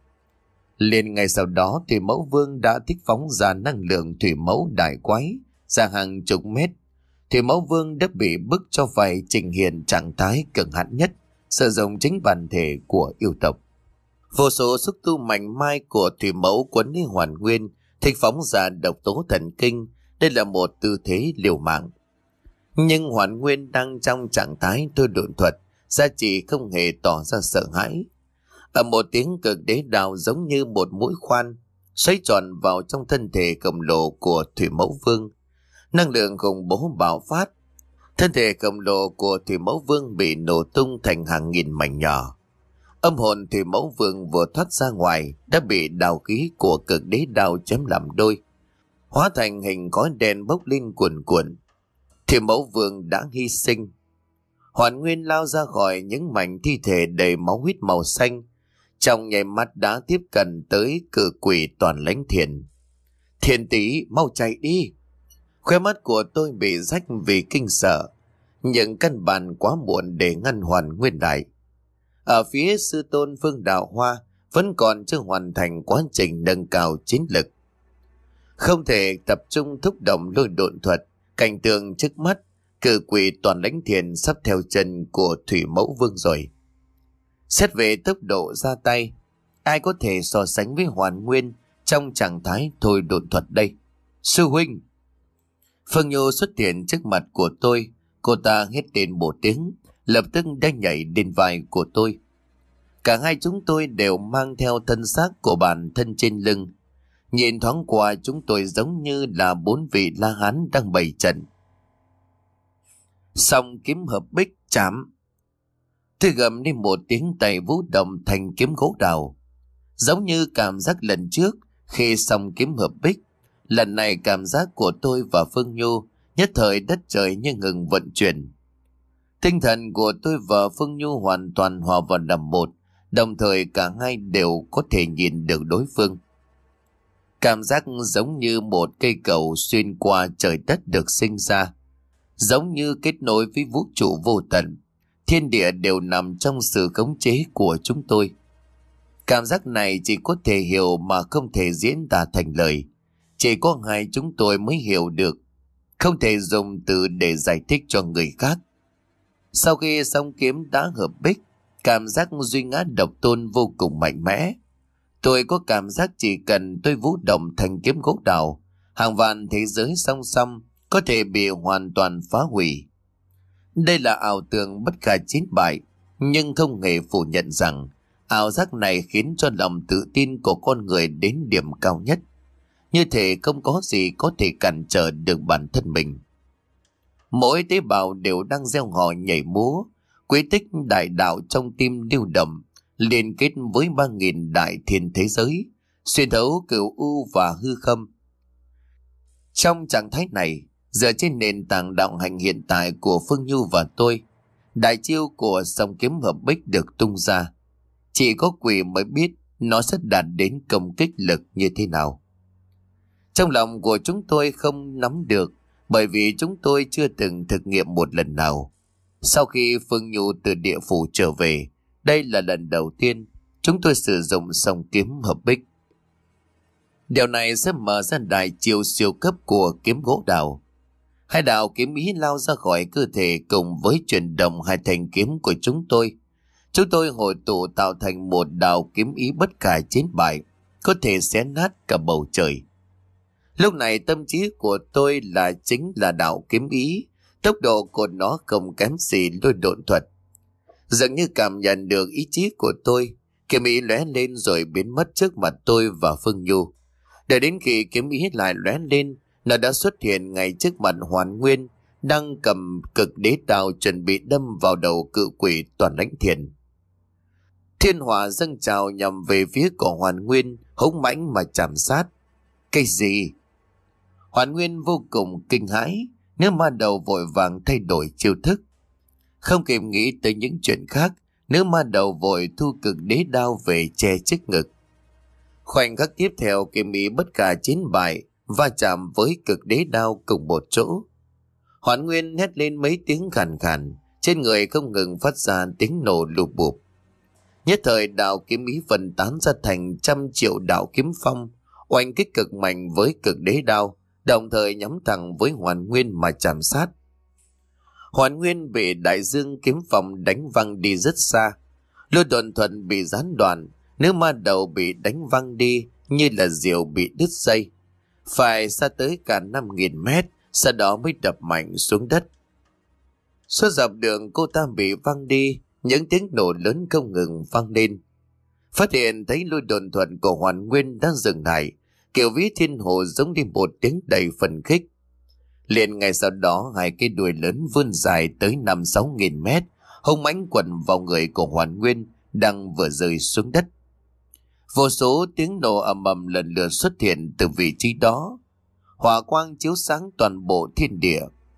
Liền ngay sau đó Thủy Mẫu Vương đã thích phóng ra năng lượng Thủy Mẫu đại quái ra hàng chục mét. Thủy Mẫu Vương đã bị bức cho phải trình hiện trạng thái cường hãn nhất, sử dụng chính bản thể của yêu tộc. Vô số xúc tu mạnh mai của Thủy Mẫu quấn lên Hoàn Nguyên, thích phóng ra độc tố thần kinh. Đây là một tư thế liều mạng. Nhưng Hoàn Nguyên đang trong trạng thái thôi độn thuật, gia trị không hề tỏ ra sợ hãi. Ở một tiếng cực đế đào giống như một mũi khoan xoáy tròn vào trong thân thể khổng lồ của Thủy Mẫu Vương. Năng lượng khủng bố bạo phát, thân thể khổng lồ của Thủy Mẫu Vương bị nổ tung thành hàng nghìn mảnh nhỏ. Âm hồn Thủy Mẫu Vương vừa thoát ra ngoài đã bị đào khí của cực đế đao chém làm đôi, hóa thành hình khói đen bốc lên cuồn cuộn. Thủy Mẫu Vương đã hy sinh. Hoàn Nguyên lao ra khỏi những mảnh thi thể đầy máu huyết màu xanh, trong nháy mắt đã tiếp cận tới cự quỷ Toàn Lãnh Thiền. Thiền tỷ, mau chạy đi! Khóe mắt của tôi bị rách vì kinh sợ, nhưng căn bản quá muộn để ngăn Hoàn Nguyên lại. Ở phía sư tôn Phương Đạo Hoa vẫn còn chưa hoàn thành quá trình nâng cao chiến lực. Không thể tập trung thúc động lôi độn thuật, cảnh tượng trước mắt cự quỷ Toàn Lãnh Thiền sắp theo chân của Thủy Mẫu Vương rồi. Xét về tốc độ ra tay, ai có thể so sánh với Hoàn Nguyên trong trạng thái thôi độn thuật đây? Sư huynh! Phương Nhu xuất hiện trước mặt của tôi, cô ta hét lên một tiếng, lập tức đã nhảy đến vai của tôi. Cả hai chúng tôi đều mang theo thân xác của bản thân trên lưng. Nhìn thoáng qua chúng tôi giống như là bốn vị La Hán đang bày trận. Song kiếm hợp bích chạm. Tôi gầm lên một tiếng, tay vũ động thành kiếm gỗ đào. Giống như cảm giác lần trước khi song kiếm hợp bích, lần này cảm giác của tôi và Phương Nhu nhất thời đất trời như ngừng vận chuyển. Tinh thần của tôi và Phương Nhu hoàn toàn hòa vào làm một, đồng thời cả hai đều có thể nhìn được đối phương. Cảm giác giống như một cây cầu xuyên qua trời đất được sinh ra, giống như kết nối với vũ trụ vô tận. Thiên địa đều nằm trong sự khống chế của chúng tôi. Cảm giác này chỉ có thể hiểu mà không thể diễn tả thành lời. Chỉ có hai chúng tôi mới hiểu được, không thể dùng từ để giải thích cho người khác. Sau khi song kiếm đã hợp bích, cảm giác duy ngã độc tôn vô cùng mạnh mẽ. Tôi có cảm giác chỉ cần tôi vũ động thành kiếm gỗ đào, hàng vạn thế giới song song có thể bị hoàn toàn phá hủy. Đây là ảo tưởng bất khả chiến bại, nhưng không hề phủ nhận rằng Ảo giác này khiến cho lòng tự tin của con người đến điểm cao nhất. Như thể không có gì có thể cản trở được bản thân mình. Mỗi tế bào đều đang gieo hò nhảy múa, quy tích đại đạo trong tim lưu động, liên kết với ba nghìn đại thiên thế giới, xuyên thấu cửu u và hư không. Trong trạng thái này, dựa trên nền tảng đạo hành hiện tại của Phương Nhu và tôi, đại chiêu của song kiếm hợp bích được tung ra. Chỉ có quỷ mới biết nó sẽ đạt đến công kích lực như thế nào. Trong lòng của chúng tôi không nắm được, bởi vì chúng tôi chưa từng thực nghiệm một lần nào. Sau khi Phương Nhu từ địa phủ trở về, đây là lần đầu tiên chúng tôi sử dụng song kiếm hợp bích. Điều này sẽ mở ra đại chiêu siêu cấp của kiếm gỗ đào. Hai đạo kiếm ý lao ra khỏi cơ thể cùng với chuyển động hai thanh kiếm của chúng tôi. Chúng tôi hội tụ tạo thành một đạo kiếm ý bất khả chiến bại, có thể xé nát cả bầu trời. Lúc này tâm trí của tôi là chính là đạo kiếm ý, tốc độ của nó không kém gì lôi độn thuật. Dường như cảm nhận được ý chí của tôi, kiếm ý lóe lên rồi biến mất trước mặt tôi và Phương Nhu. Để đến khi kiếm ý lại lóe lên, nó đã xuất hiện ngay trước mặt Hoàn Nguyên, đang cầm cực đế đao chuẩn bị đâm vào đầu cự quỷ Toàn Lãnh Thiền. Thiên hỏa dâng trào nhằm về phía của Hoàn Nguyên, hống mãnh mà chạm sát. Cái gì? Hoàn Nguyên vô cùng kinh hãi, nếu ma đầu vội vàng thay đổi chiêu thức. Không kịp nghĩ tới những chuyện khác, nữ ma đầu vội thu cực đế đao về che trước ngực. Khoảnh khắc tiếp theo, kiếm ý bất khả chiến bại va chạm với cực đế đao cùng một chỗ. Hoàn Nguyên hét lên mấy tiếng khàn khàn, trên người không ngừng phát ra tiếng nổ lụp bụp. Nhất thời đạo kiếm ý phân tán ra thành trăm triệu đạo kiếm phong, oanh kích cực mạnh với cực đế đao, đồng thời nhắm thẳng với Hoàn Nguyên mà chạm sát. Hoàn Nguyên bị đại dương kiếm phong đánh văng đi rất xa, lôi đồn thuận bị gián đoạn, nữ ma đầu bị đánh văng đi như là diều bị đứt dây, phải xa tới cả năm nghìn mét, sau đó mới đập mạnh xuống đất. Suốt dọc đường cô ta bị văng đi, những tiếng nổ lớn không ngừng vang lên. Phát hiện thấy lôi đồn thuận của Hoàn Nguyên đã dừng lại, kiểu vĩ thiên hồ giống đi một tiếng đầy phấn khích. Liền ngay sau đó, hai cái đuôi lớn vươn dài tới năm sáu nghìn mét, hung mãnh quần vào người của Hoàn Nguyên đang vừa rơi xuống đất. Vô số tiếng nổ ầm ầm lần lượt xuất hiện từ vị trí đó, hỏa quang chiếu sáng toàn bộ thiên địa.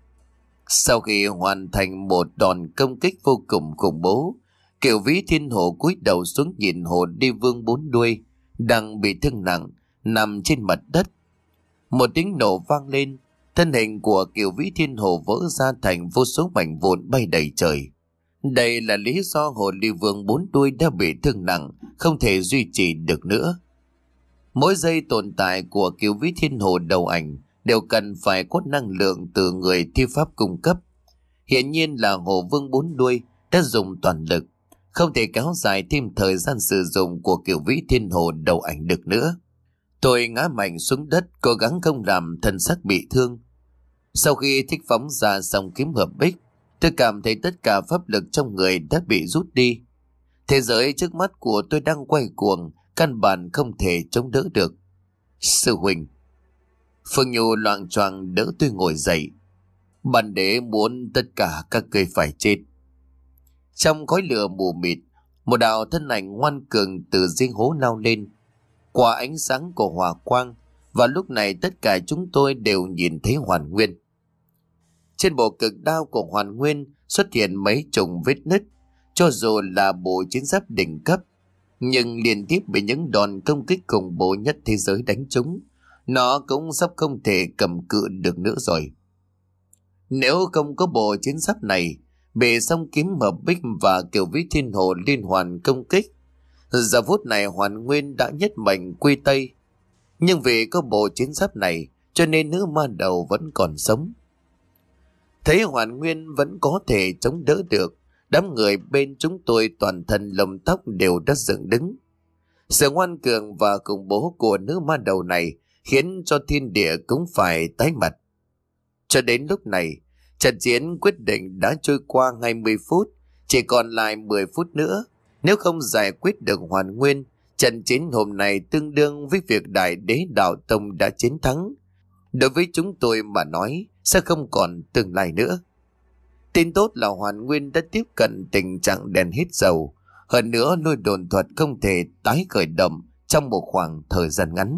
Sau khi hoàn thành một đòn công kích vô cùng khủng bố, kiểu vĩ thiên hồ cúi đầu xuống nhìn hồ đi vương bốn đuôi đang bị thương nặng nằm trên mặt đất. Một tiếng nổ vang lên, thân hình của kiểu vĩ thiên hồ vỡ ra thành vô số mảnh vụn bay đầy trời. Đây là lý do hồ ly vương bốn đuôi đã bị thương nặng, không thể duy trì được nữa. Mỗi giây tồn tại của kiểu vĩ thiên hồ đầu ảnh đều cần phải có năng lượng từ người thi pháp cung cấp. Hiện nhiên là hồ vương bốn đuôi đã dùng toàn lực, không thể kéo dài thêm thời gian sử dụng của kiểu vĩ thiên hồ đầu ảnh được nữa. Tôi ngã mạnh xuống đất, cố gắng không làm thân xác bị thương. Sau khi thích phóng ra song kiếm hợp bích, tôi cảm thấy tất cả pháp lực trong người đã bị rút đi. Thế giới trước mắt của tôi đang quay cuồng, căn bản không thể chống đỡ được. Sư huynh. Phương Nhu loạng choạng đỡ tôi ngồi dậy. Bản đế muốn tất cả các ngươi phải chết. Trong khói lửa mù mịt, một đạo thân ảnh ngoan cường từ giếng hố lao lên. Qua ánh sáng của hỏa quang, và lúc này tất cả chúng tôi đều nhìn thấy Hoàn Nguyên. Trên bộ cực đao của Hoàn Nguyên xuất hiện mấy chồng vết nứt, cho dù là bộ chiến giáp đỉnh cấp, nhưng liên tiếp bị những đòn công kích khủng bố nhất thế giới đánh trúng, nó cũng sắp không thể cầm cự được nữa rồi. Nếu không có bộ chiến giáp này, bị song kiếm hợp bích và kiểu vĩ thiên hồ liên hoàn công kích, giờ phút này Hoàn Nguyên đã nhất mệnh quy tây. Nhưng vì có bộ chiến giáp này, cho nên nữ ma đầu vẫn còn sống. Thấy Hoàn Nguyên vẫn có thể chống đỡ được, đám người bên chúng tôi toàn thân lông tóc đều đã dựng đứng. Sự ngoan cường và khủng bố của nữ ma đầu này khiến cho thiên địa cũng phải tái mặt. Cho đến lúc này, trận chiến quyết định đã trôi qua hai mươi phút, chỉ còn lại mười phút nữa. Nếu không giải quyết được hoàn nguyên, trận chiến hôm nay tương đương với việc Đại Đế Đạo Tông đã chiến thắng. Đối với chúng tôi mà nói, sẽ không còn tương lai nữa. Tin tốt là Hoàn Nguyên đã tiếp cận tình trạng đèn hết dầu. Hơn nữa lôi đồn thuật không thể tái khởi động trong một khoảng thời gian ngắn.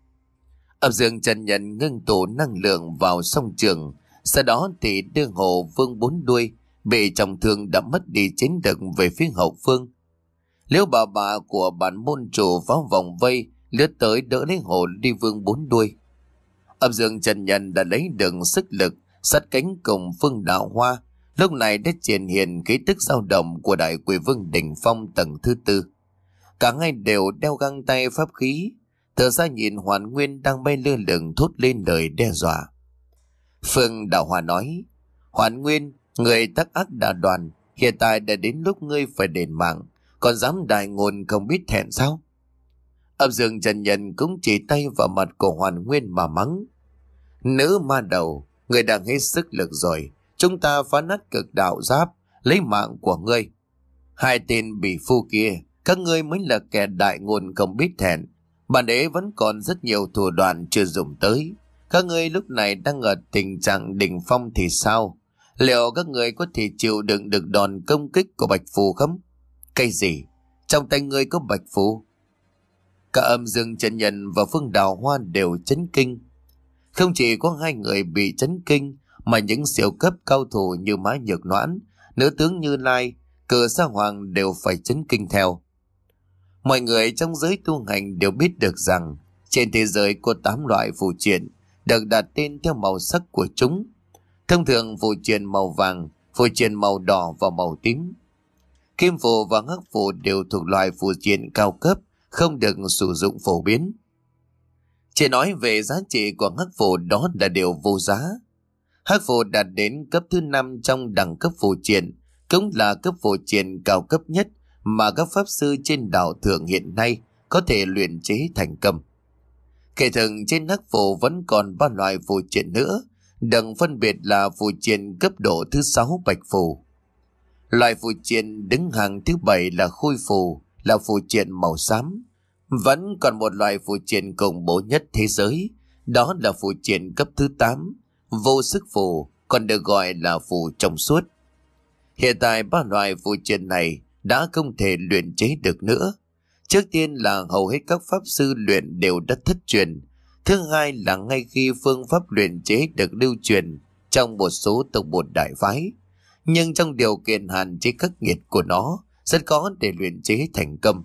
Âm Dương chân nhân ngưng tụ năng lượng vào sông Trường, sau đó thì đưa Hồ Vương bốn đuôi bị trọng thương đã mất đi chiến lực về phía hậu phương. Liễu bà bà của bản môn chủ vào vòng vây lướt tới đỡ lấy Hồ Ly Vương bốn đuôi. Âm Dương chân nhân đã lấy được sức lực sát cánh cùng Phương Đạo Hoa, lúc này đã triển hiện khí tức dao động của Đại Quỷ Vương đỉnh phong tầng thứ tư. Cả hai đều đeo găng tay pháp khí, thở ra nhìn Hoàn Nguyên đang bay lơ lửng thốt lên lời đe dọa. Phương Đạo Hoa nói: Hoàn Nguyên, người tắc ác đà đoàn, hiện tại đã đến lúc ngươi phải đền mạng, còn dám đại ngôn không biết thẹn sao? Âm Dương chân nhân cũng chỉ tay vào mặt của Hoàn Nguyên mà mắng: Nữ ma đầu, người đang hết sức lực rồi, chúng ta phá nát cực đạo giáp, lấy mạng của ngươi. Hai tên bị phu kia, các ngươi mới là kẻ đại ngôn không biết thẹn. Bản đế vẫn còn rất nhiều thủ đoạn chưa dùng tới. Các ngươi lúc này đang ở tình trạng đỉnh phong thì sao? Liệu các ngươi có thể chịu đựng được đòn công kích của Bạch Phù không? Cái gì? Trong tay ngươi có Bạch Phù? Cả Âm Dương chân nhân và Phương Đào Hoa đều chấn kinh. Không chỉ có hai người bị chấn kinh, mà những siêu cấp cao thủ như Mã Nhược Noãn, nữ tướng Như Lai, Cờ Sa Hoàng đều phải chấn kinh theo. Mọi người trong giới tu hành đều biết được rằng trên thế giới có tám loại phù triện được đặt tên theo màu sắc của chúng. Thông thường phù triện màu vàng, phù triện màu đỏ và màu tím. Kim phù và hắc phù đều thuộc loại phù triện cao cấp, không được sử dụng phổ biến. Chỉ nói về giá trị của hắc phù đó là điều vô giá. Hắc phù đạt đến cấp thứ năm trong đẳng cấp phù triện, cũng là cấp phù triện cao cấp nhất mà các pháp sư trên đạo thượng hiện nay có thể luyện chế thành công. Kể thường trên hắc phù vẫn còn ba loại phù triện nữa, đừng phân biệt là phù triện cấp độ thứ sáu bạch phù. Loại phù triện đứng hàng thứ bảy là khôi phù, là phù triện màu xám. Vẫn còn một loại phù triện khủng bố nhất thế giới, đó là phù triện cấp thứ tám, vô sức phù, còn được gọi là phù trong suốt. Hiện tại ba loại phù triện này đã không thể luyện chế được nữa. Trước tiên là hầu hết các pháp sư luyện đều đã thất truyền. Thứ hai là ngay khi phương pháp luyện chế được lưu truyền trong một số tông môn đại phái, nhưng trong điều kiện hạn chế khắc nghiệt của nó, rất khó để luyện chế thành công.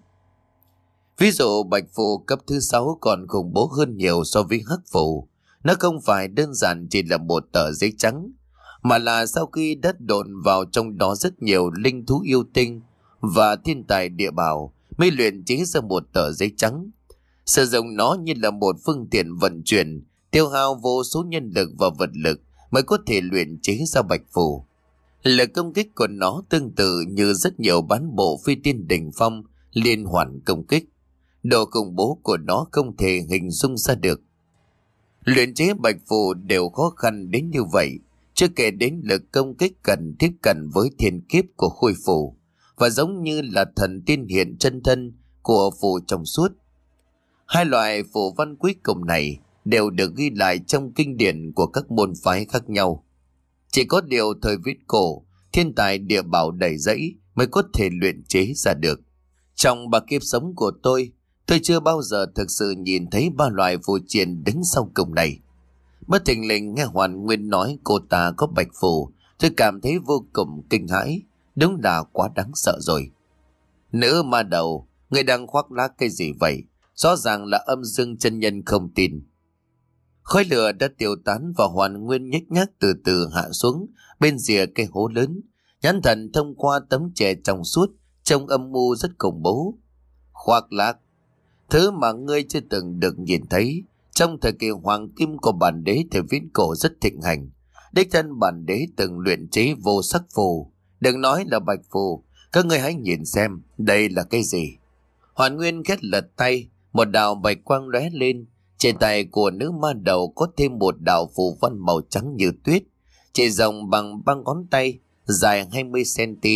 Ví dụ bạch phù cấp thứ sáu còn khủng bố hơn nhiều so với hắc phù. Nó không phải đơn giản chỉ là một tờ giấy trắng, mà là sau khi đất đồn vào trong đó rất nhiều linh thú yêu tinh và thiên tài địa bảo mới luyện chế ra một tờ giấy trắng. Sử dụng nó như là một phương tiện vận chuyển, tiêu hao vô số nhân lực và vật lực mới có thể luyện chế ra bạch phù. Lực công kích của nó tương tự như rất nhiều bán bộ phi tiên đỉnh phong liên hoàn công kích. Độ khủng bố của nó không thể hình dung ra được. Luyện chế bạch phù đều khó khăn đến như vậy, chưa kể đến lực công kích cần tiếp cận với thiên kiếp của khôi phù, và giống như là thần tiên hiện chân thân của phù trong suốt. Hai loại phù văn cuối cùng này đều được ghi lại trong kinh điển của các môn phái khác nhau. Chỉ có điều thời viễn cổ, thiên tài địa bảo đầy rẫy mới có thể luyện chế ra được. Trong ba kiếp sống của tôi, tôi chưa bao giờ thực sự nhìn thấy ba loại phù triện đứng sau cùng này. Bất thình lình nghe Hoàn Nguyên nói cô ta có bạch phù, tôi cảm thấy vô cùng kinh hãi. Đúng là quá đáng sợ rồi. Nữ ma đầu, người đang khoác lác cái gì vậy? Rõ ràng là Âm Dương chân nhân không tin. Khói lửa đã tiêu tán và Hoàn Nguyên nhếch nhác từ từ hạ xuống bên rìa cây hố lớn. Nhãn thần thông qua tấm chè trong suốt, trông âm mưu rất khủng bố. Khoác lác, thứ mà ngươi chưa từng được nhìn thấy. Trong thời kỳ hoàng kim của bản đế thời viễn cổ rất thịnh hành. Đích thân bản đế từng luyện chế vô sắc phù. Đừng nói là bạch phù, các ngươi hãy nhìn xem đây là cái gì. Hoàn Nguyên khét lật tay, một đạo bạch quang lóe lên. Trên tay của nữ ma đầu có thêm một đạo phù văn màu trắng như tuyết, chỉ rộng bằng ba ngón tay, dài hai mươi xăng-ti-mét,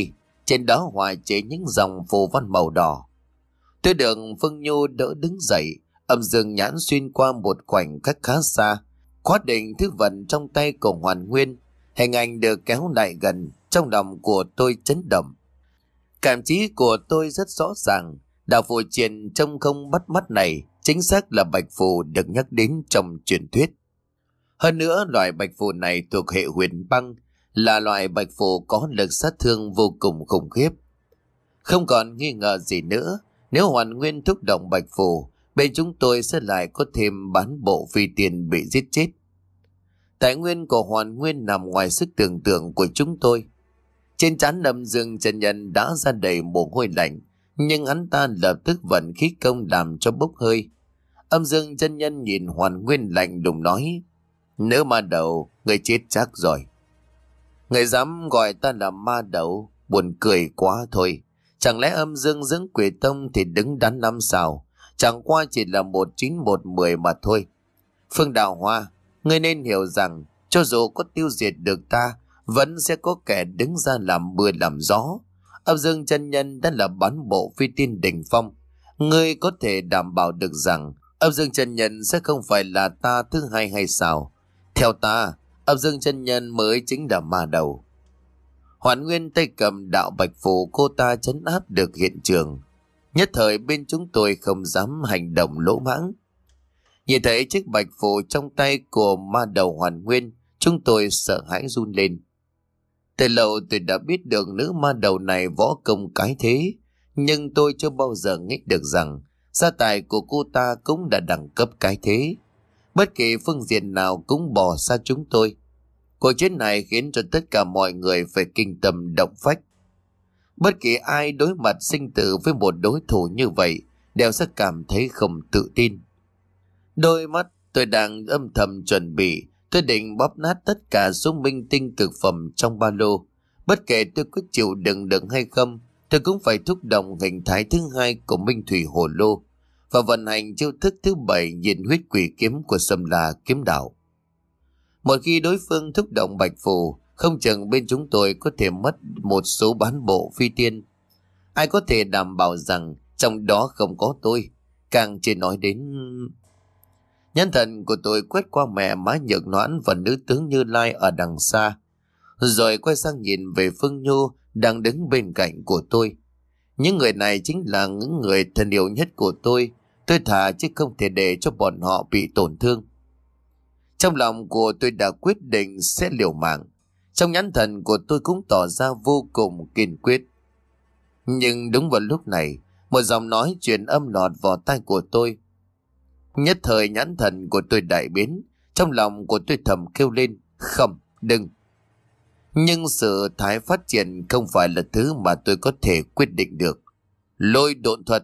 trên đó hòa chế những dòng phù văn màu đỏ. Tôi được Phương Nhu đỡ đứng dậy, âm dương nhãn xuyên qua một khoảnh cách khá xa, khóa định thứ vật trong tay của Hoàn Nguyên. Hình ảnh được kéo lại gần, trong lòng của tôi chấn động. Cảm trí của tôi rất rõ ràng, đạo phù triện trông không bắt mắt này chính xác là bạch phù được nhắc đến trong truyền thuyết. Hơn nữa, loại bạch phù này thuộc hệ huyền băng, là loại bạch phù có lực sát thương vô cùng khủng khiếp. Không còn nghi ngờ gì nữa, nếu Hoàn Nguyên thúc động bạch phù, bên chúng tôi sẽ lại có thêm bán bộ phi tiên bị giết chết. Tài nguyên của Hoàn Nguyên nằm ngoài sức tưởng tượng của chúng tôi. Trên trán Âm Dương chân nhân đã ra đầy mồ hôi lạnh, nhưng hắn ta lập tức vận khí công làm cho bốc hơi. Âm Dương chân nhân nhìn Hoàn Nguyên lạnh lùng nói: "Nữ ma đầu, người chết chắc rồi." "Người dám gọi ta là ma đầu, buồn cười quá thôi. Chẳng lẽ Âm Dương dưỡng Quỷ Tông thì đứng đắn lắm sao? Chẳng qua chỉ là một chín một mười mà thôi. Phương Đạo Hoa, ngươi nên hiểu rằng cho dù có tiêu diệt được ta, vẫn sẽ có kẻ đứng ra làm mưa làm gió. Âm Dương chân nhân đã là bán bộ phi tiên đỉnh phong. Ngươi có thể đảm bảo được rằng Âm Dương chân nhân sẽ không phải là ta thứ hai hay sao? Theo ta, Âm Dương chân nhân mới chính là ma đầu." Hoàn Nguyên tay cầm đạo bạch phù, cô ta trấn áp được hiện trường. Nhất thời bên chúng tôi không dám hành động lỗ mãng. Nhìn thấy chiếc bạch phù trong tay của ma đầu Hoàn Nguyên, chúng tôi sợ hãi run lên. Từ lâu tôi đã biết được nữ ma đầu này võ công cái thế, nhưng tôi chưa bao giờ nghĩ được rằng gia tài của cô ta cũng đã đẳng cấp cái thế. Bất kỳ phương diện nào cũng bỏ xa chúng tôi. Cuộc chiến này khiến cho tất cả mọi người phải kinh tâm động phách. Bất kỳ ai đối mặt sinh tử với một đối thủ như vậy đều sẽ cảm thấy không tự tin. Đôi mắt tôi đang âm thầm chuẩn bị, tôi định bóp nát tất cả số minh tinh cực phẩm trong ba lô. Bất kể tôi có chịu đựng được hay không, tôi cũng phải thúc động hình thái thứ hai của Minh Thủy Hồ Lô và vận hành chiêu thức thứ bảy nhiệt huyết quỷ kiếm của Sâm La kiếm đạo. Một khi đối phương thúc động bạch phù, không chừng bên chúng tôi có thể mất một số bán bộ phi tiên. Ai có thể đảm bảo rằng trong đó không có tôi, càng chỉ nói đến... Nhãn thần của tôi quét qua mẹ má nhược noãn và nữ tướng Như Lai ở đằng xa, rồi quay sang nhìn về Phương Nhu đang đứng bên cạnh của tôi. Những người này chính là những người thân yêu nhất của tôi. Tôi thà chứ không thể để cho bọn họ bị tổn thương. Trong lòng của tôi đã quyết định sẽ liều mạng. Trong nhãn thần của tôi cũng tỏ ra vô cùng kiên quyết. Nhưng đúng vào lúc này, một giọng nói truyền âm lọt vào tai của tôi. Nhất thời nhãn thần của tôi đại biến, trong lòng của tôi thầm kêu lên: "Không, đừng." Nhưng sự thái phát triển không phải là thứ mà tôi có thể quyết định được. Lôi độn thuật.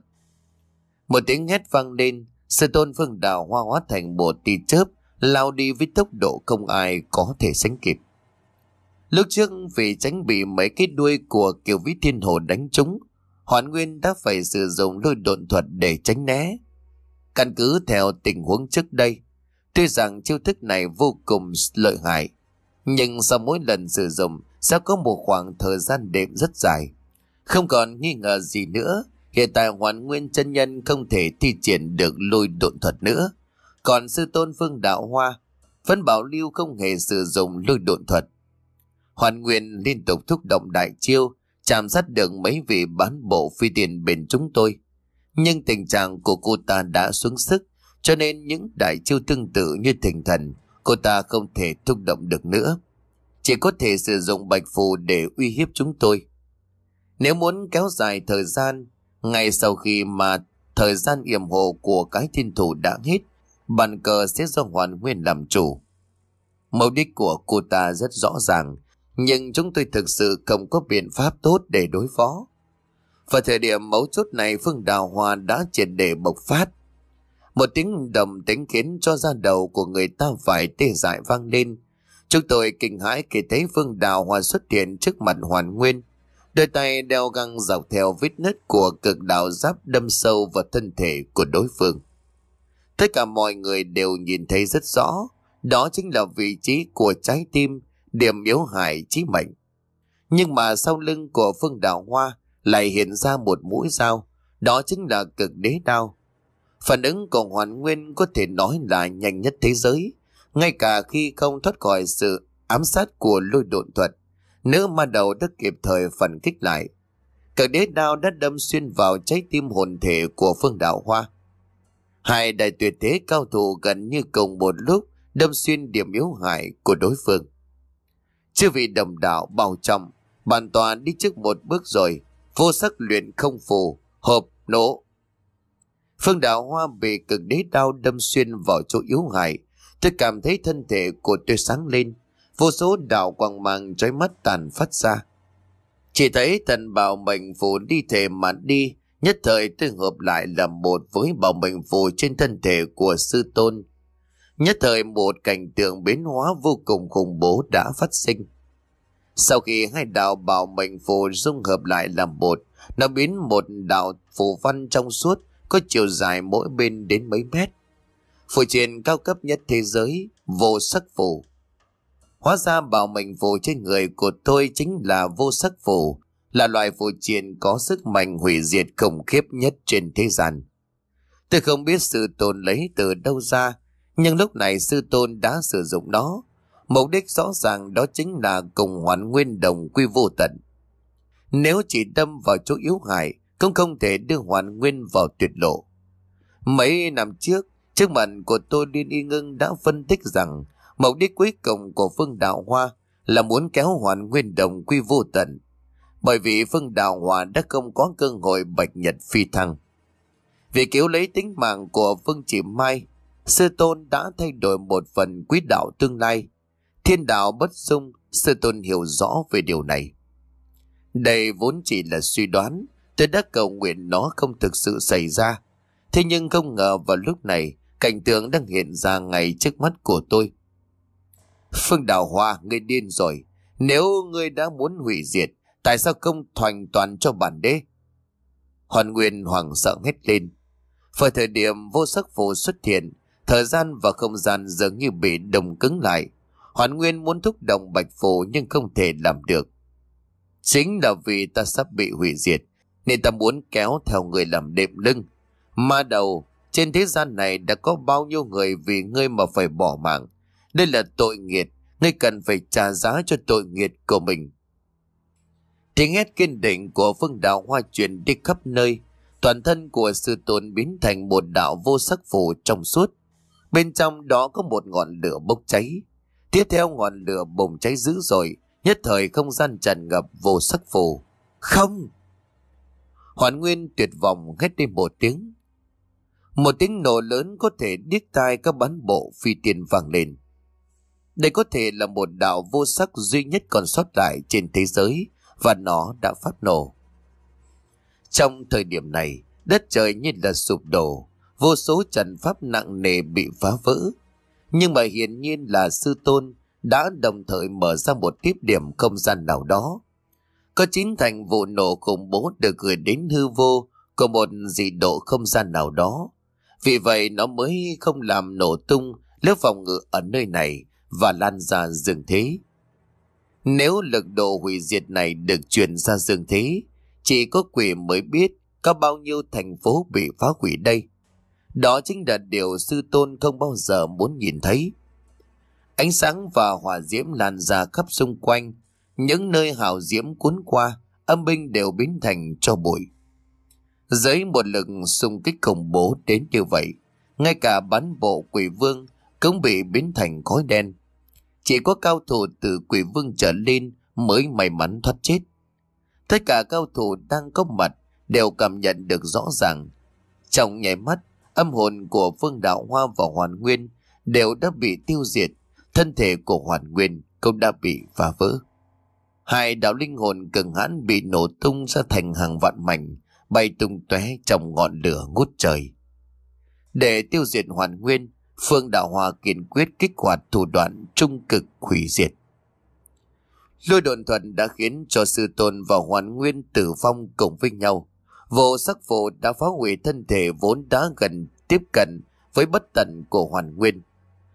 Một tiếng hét vang lên, Sư Tôn Phương Đạo Hoa hóa thành một tia chớp lao đi với tốc độ không ai có thể sánh kịp. Lúc trước vì tránh bị mấy cái đuôi của Kiều Vĩ Thiên Hồ đánh trúng, Hoàn Nguyên đã phải sử dụng lôi độn thuật để tránh né. Căn cứ theo tình huống trước đây, tuy rằng chiêu thức này vô cùng lợi hại, nhưng sau mỗi lần sử dụng sẽ có một khoảng thời gian đệm rất dài. Không còn nghi ngờ gì nữa, hiện tại Hoàn Nguyên chân nhân không thể thi triển được lôi độn thuật nữa. Còn Sư Tôn Phương Đạo Hoa vẫn bảo lưu không hề sử dụng lôi độn thuật. Hoàn Nguyên liên tục thúc động đại chiêu, chạm sát được mấy vị bán bộ phi tiền bên chúng tôi. Nhưng tình trạng của cô ta đã xuống sức, cho nên những đại chiêu tương tự như thỉnh thần, cô ta không thể thúc động được nữa. Chỉ có thể sử dụng bạch phù để uy hiếp chúng tôi. Nếu muốn kéo dài thời gian, ngay sau khi mà thời gian yểm hộ của cái thiên thủ đã hết, bàn cờ sẽ do Hoàn Nguyên làm chủ. Mục đích của cô ta rất rõ ràng, nhưng chúng tôi thực sự không có biện pháp tốt để đối phó. Vào thời điểm mấu chốt này, Phương Đào Hoa đã triệt để bộc phát. Một tiếng đồng tính khiến cho da đầu của người ta phải tê dại vang lên. Chúng tôi kinh hãi khi thấy Phương Đào Hoa xuất hiện trước mặt Hoàn Nguyên. Đôi tay đeo găng dọc theo vết nứt của cực đạo giáp đâm sâu vào thân thể của đối phương. Tất cả mọi người đều nhìn thấy rất rõ, đó chính là vị trí của trái tim, điểm yếu hại chí mệnh. Nhưng mà sau lưng của Phương Đạo Hoa lại hiện ra một mũi dao, đó chính là cực đế đao. Phản ứng của Hoàn Nguyên có thể nói là nhanh nhất thế giới, ngay cả khi không thoát khỏi sự ám sát của lôi độn thuật, nữ ma đầu đã kịp thời phản kích lại. Cực đế đao đã đâm xuyên vào trái tim hồn thể của Phương Đạo Hoa. Hai đại tuyệt thế cao thủ gần như cùng một lúc đâm xuyên điểm yếu hại của đối phương. Chư vị đồng đạo bảo trọng, bản tòa đi trước một bước rồi. Vô sắc luyện không phù, hộp nổ. Phương Đạo Hoa bị cực đế đao đâm xuyên vào chỗ yếu hại. Tôi cảm thấy thân thể của tôi sáng lên, vô số đạo quang mang chói mắt tàn phát ra. Chỉ thấy thần bảo mệnh phù đi thể mà đi, nhất thời tôi hợp lại làm một với bảo mệnh phù trên thân thể của sư tôn. Nhất thời một cảnh tượng biến hóa vô cùng khủng bố đã phát sinh. Sau khi hai đạo bảo mệnh phù dung hợp lại làm một, nó biến một đạo phù văn trong suốt, có chiều dài mỗi bên đến mấy mét. Phù triện cao cấp nhất thế giới, vô sắc phù. Hóa ra bảo mệnh phù trên người của tôi chính là vô sắc phù, là loại phù triện có sức mạnh hủy diệt khủng khiếp nhất trên thế gian. Tôi không biết sư tôn lấy từ đâu ra, nhưng lúc này sư tôn đã sử dụng nó. Mục đích rõ ràng đó chính là cùng Hoàn Nguyên đồng quy vô tận. Nếu chỉ đâm vào chỗ yếu hại, cũng không thể đưa Hoàn Nguyên vào tuyệt lộ. Mấy năm trước, trước mặt của tôi Liên Y Ngưng đã phân tích rằng mục đích cuối cùng của Phương Đạo Hoa là muốn kéo Hoàn Nguyên đồng quy vô tận. Bởi vì Phương Đạo Hoa đã không có cơ hội bạch nhật phi thăng. Vì cứu lấy tính mạng của Phương Chỉ Mai, sư tôn đã thay đổi một phần quỹ đạo tương lai. Thiên đạo bất dung, sư tôn hiểu rõ về điều này. Đây vốn chỉ là suy đoán, tôi đã cầu nguyện nó không thực sự xảy ra. Thế nhưng không ngờ vào lúc này, cảnh tượng đang hiện ra ngay trước mắt của tôi. Phương Đạo Hoa, ngươi điên rồi. Nếu ngươi đã muốn hủy diệt, tại sao không thoành toàn cho bản đế? Hoàn Nguyên hoảng sợ hét lên. Vào thời điểm vô sắc phù xuất hiện, thời gian và không gian dường như bị đông cứng lại. Hoàn Nguyên muốn thúc động bạch phù nhưng không thể làm được. Chính là vì ta sắp bị hủy diệt, nên ta muốn kéo theo người làm đệm lưng. Ma đầu, trên thế gian này đã có bao nhiêu người vì ngươi mà phải bỏ mạng. Đây là tội nghiệt, ngươi cần phải trả giá cho tội nghiệt của mình. Tiếng hét kiên định của Phương Đạo Hoa truyền đi khắp nơi. Toàn thân của sư tôn biến thành một đạo vô sắc phù trong suốt. Bên trong đó có một ngọn lửa bốc cháy. Tiếp theo ngọn lửa bùng cháy dữ dội, nhất thời không gian tràn ngập vô sắc phù. Không! Hoàn Nguyên tuyệt vọng hét lên một tiếng. Một tiếng nổ lớn có thể điếc tai các bán bộ phi tiên vang lên. Đây có thể là một đạo vô sắc duy nhất còn sót lại trên thế giới, và nó đã phát nổ. Trong thời điểm này, đất trời như là sụp đổ, vô số trận pháp nặng nề bị phá vỡ. Nhưng mà hiển nhiên là sư tôn đã đồng thời mở ra một tiếp điểm không gian nào đó. Có chín thành vụ nổ khủng bố được gửi đến hư vô của một dị độ không gian nào đó. Vì vậy nó mới không làm nổ tung lớp phòng ngự ở nơi này và lan ra dương thế. Nếu lực độ hủy diệt này được truyền ra dương thế, chỉ có quỷ mới biết có bao nhiêu thành phố bị phá hủy đây. Đó chính là điều sư tôn không bao giờ muốn nhìn thấy. Ánh sáng và hỏa diễm lan ra khắp xung quanh. Những nơi hào diễm cuốn qua, âm binh đều biến thành tro bụi. Dưới một lực xung kích khủng bố đến như vậy, ngay cả bán bộ quỷ vương cũng bị biến thành khói đen. Chỉ có cao thủ từ quỷ vương trở lên mới may mắn thoát chết. Tất cả cao thủ đang có mặt đều cảm nhận được rõ ràng. Trong nháy mắt, âm hồn của Phương Đạo Hoa và Hoàn Nguyên đều đã bị tiêu diệt. Thân thể của Hoàn Nguyên cũng đã bị phá vỡ. Hai đạo linh hồn cường hãn bị nổ tung ra thành hàng vạn mảnh, bay tung tóe trong ngọn lửa ngút trời. Để tiêu diệt Hoàn Nguyên, Phương Đạo Hoa kiên quyết kích hoạt thủ đoạn trung cực hủy diệt. Lôi độn thuật đã khiến cho sư tôn và Hoàn Nguyên tử vong cùng với nhau. Vô sắc phù đã phá hủy thân thể vốn đã gần tiếp cận với bất tận của Hoàn Nguyên.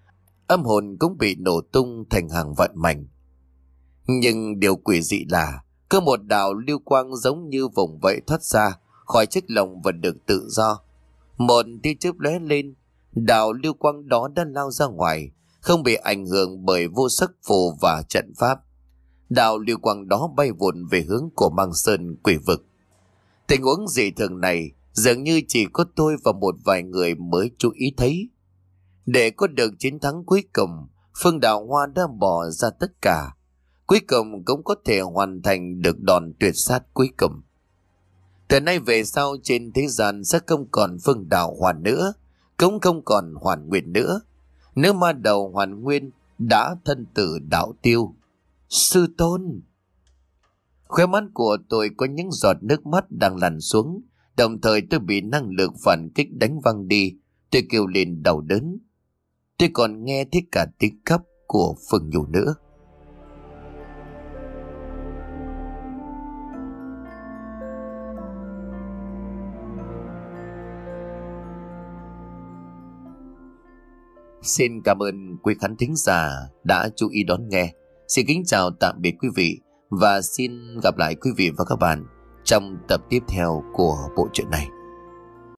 Âm hồn cũng bị nổ tung thành hàng vạn mảnh. Nhưng điều quỷ dị là Cứ một đạo lưu quang giống như vùng vậy thoát ra khỏi chiếc lồng và được tự do. Một tia chớp lóe lên, đạo lưu quang đó đã lao ra ngoài, không bị ảnh hưởng bởi vô sắc phù và trận pháp. Đạo lưu quang đó bay vụn về hướng của Mang Sơn quỷ vực. Tình huống dị thường này dường như chỉ có tôi và một vài người mới chú ý thấy. Để có được chiến thắng cuối cùng, Phương Đào Hoa đã bỏ ra tất cả. Cuối cùng cũng có thể hoàn thành được đòn tuyệt sát cuối cùng. Từ nay về sau trên thế gian sẽ không còn Phương Đào Hoa nữa, cũng không còn Hoàn Nguyên nữa. Nữ ma đầu Hoàn Nguyên đã thân tử đạo tiêu. Sư tôn! Khóe mắt của tôi có những giọt nước mắt đang lăn xuống, đồng thời tôi bị năng lượng phản kích đánh văng đi. Tôi kêu lên đau đớn. Tôi còn nghe thấy cả tiếng khóc của Phương Nhu nữa. Xin cảm ơn quý khán thính giả đã chú ý đón nghe. Xin kính chào tạm biệt quý vị và xin gặp lại quý vị và các bạn trong tập tiếp theo của bộ truyện này.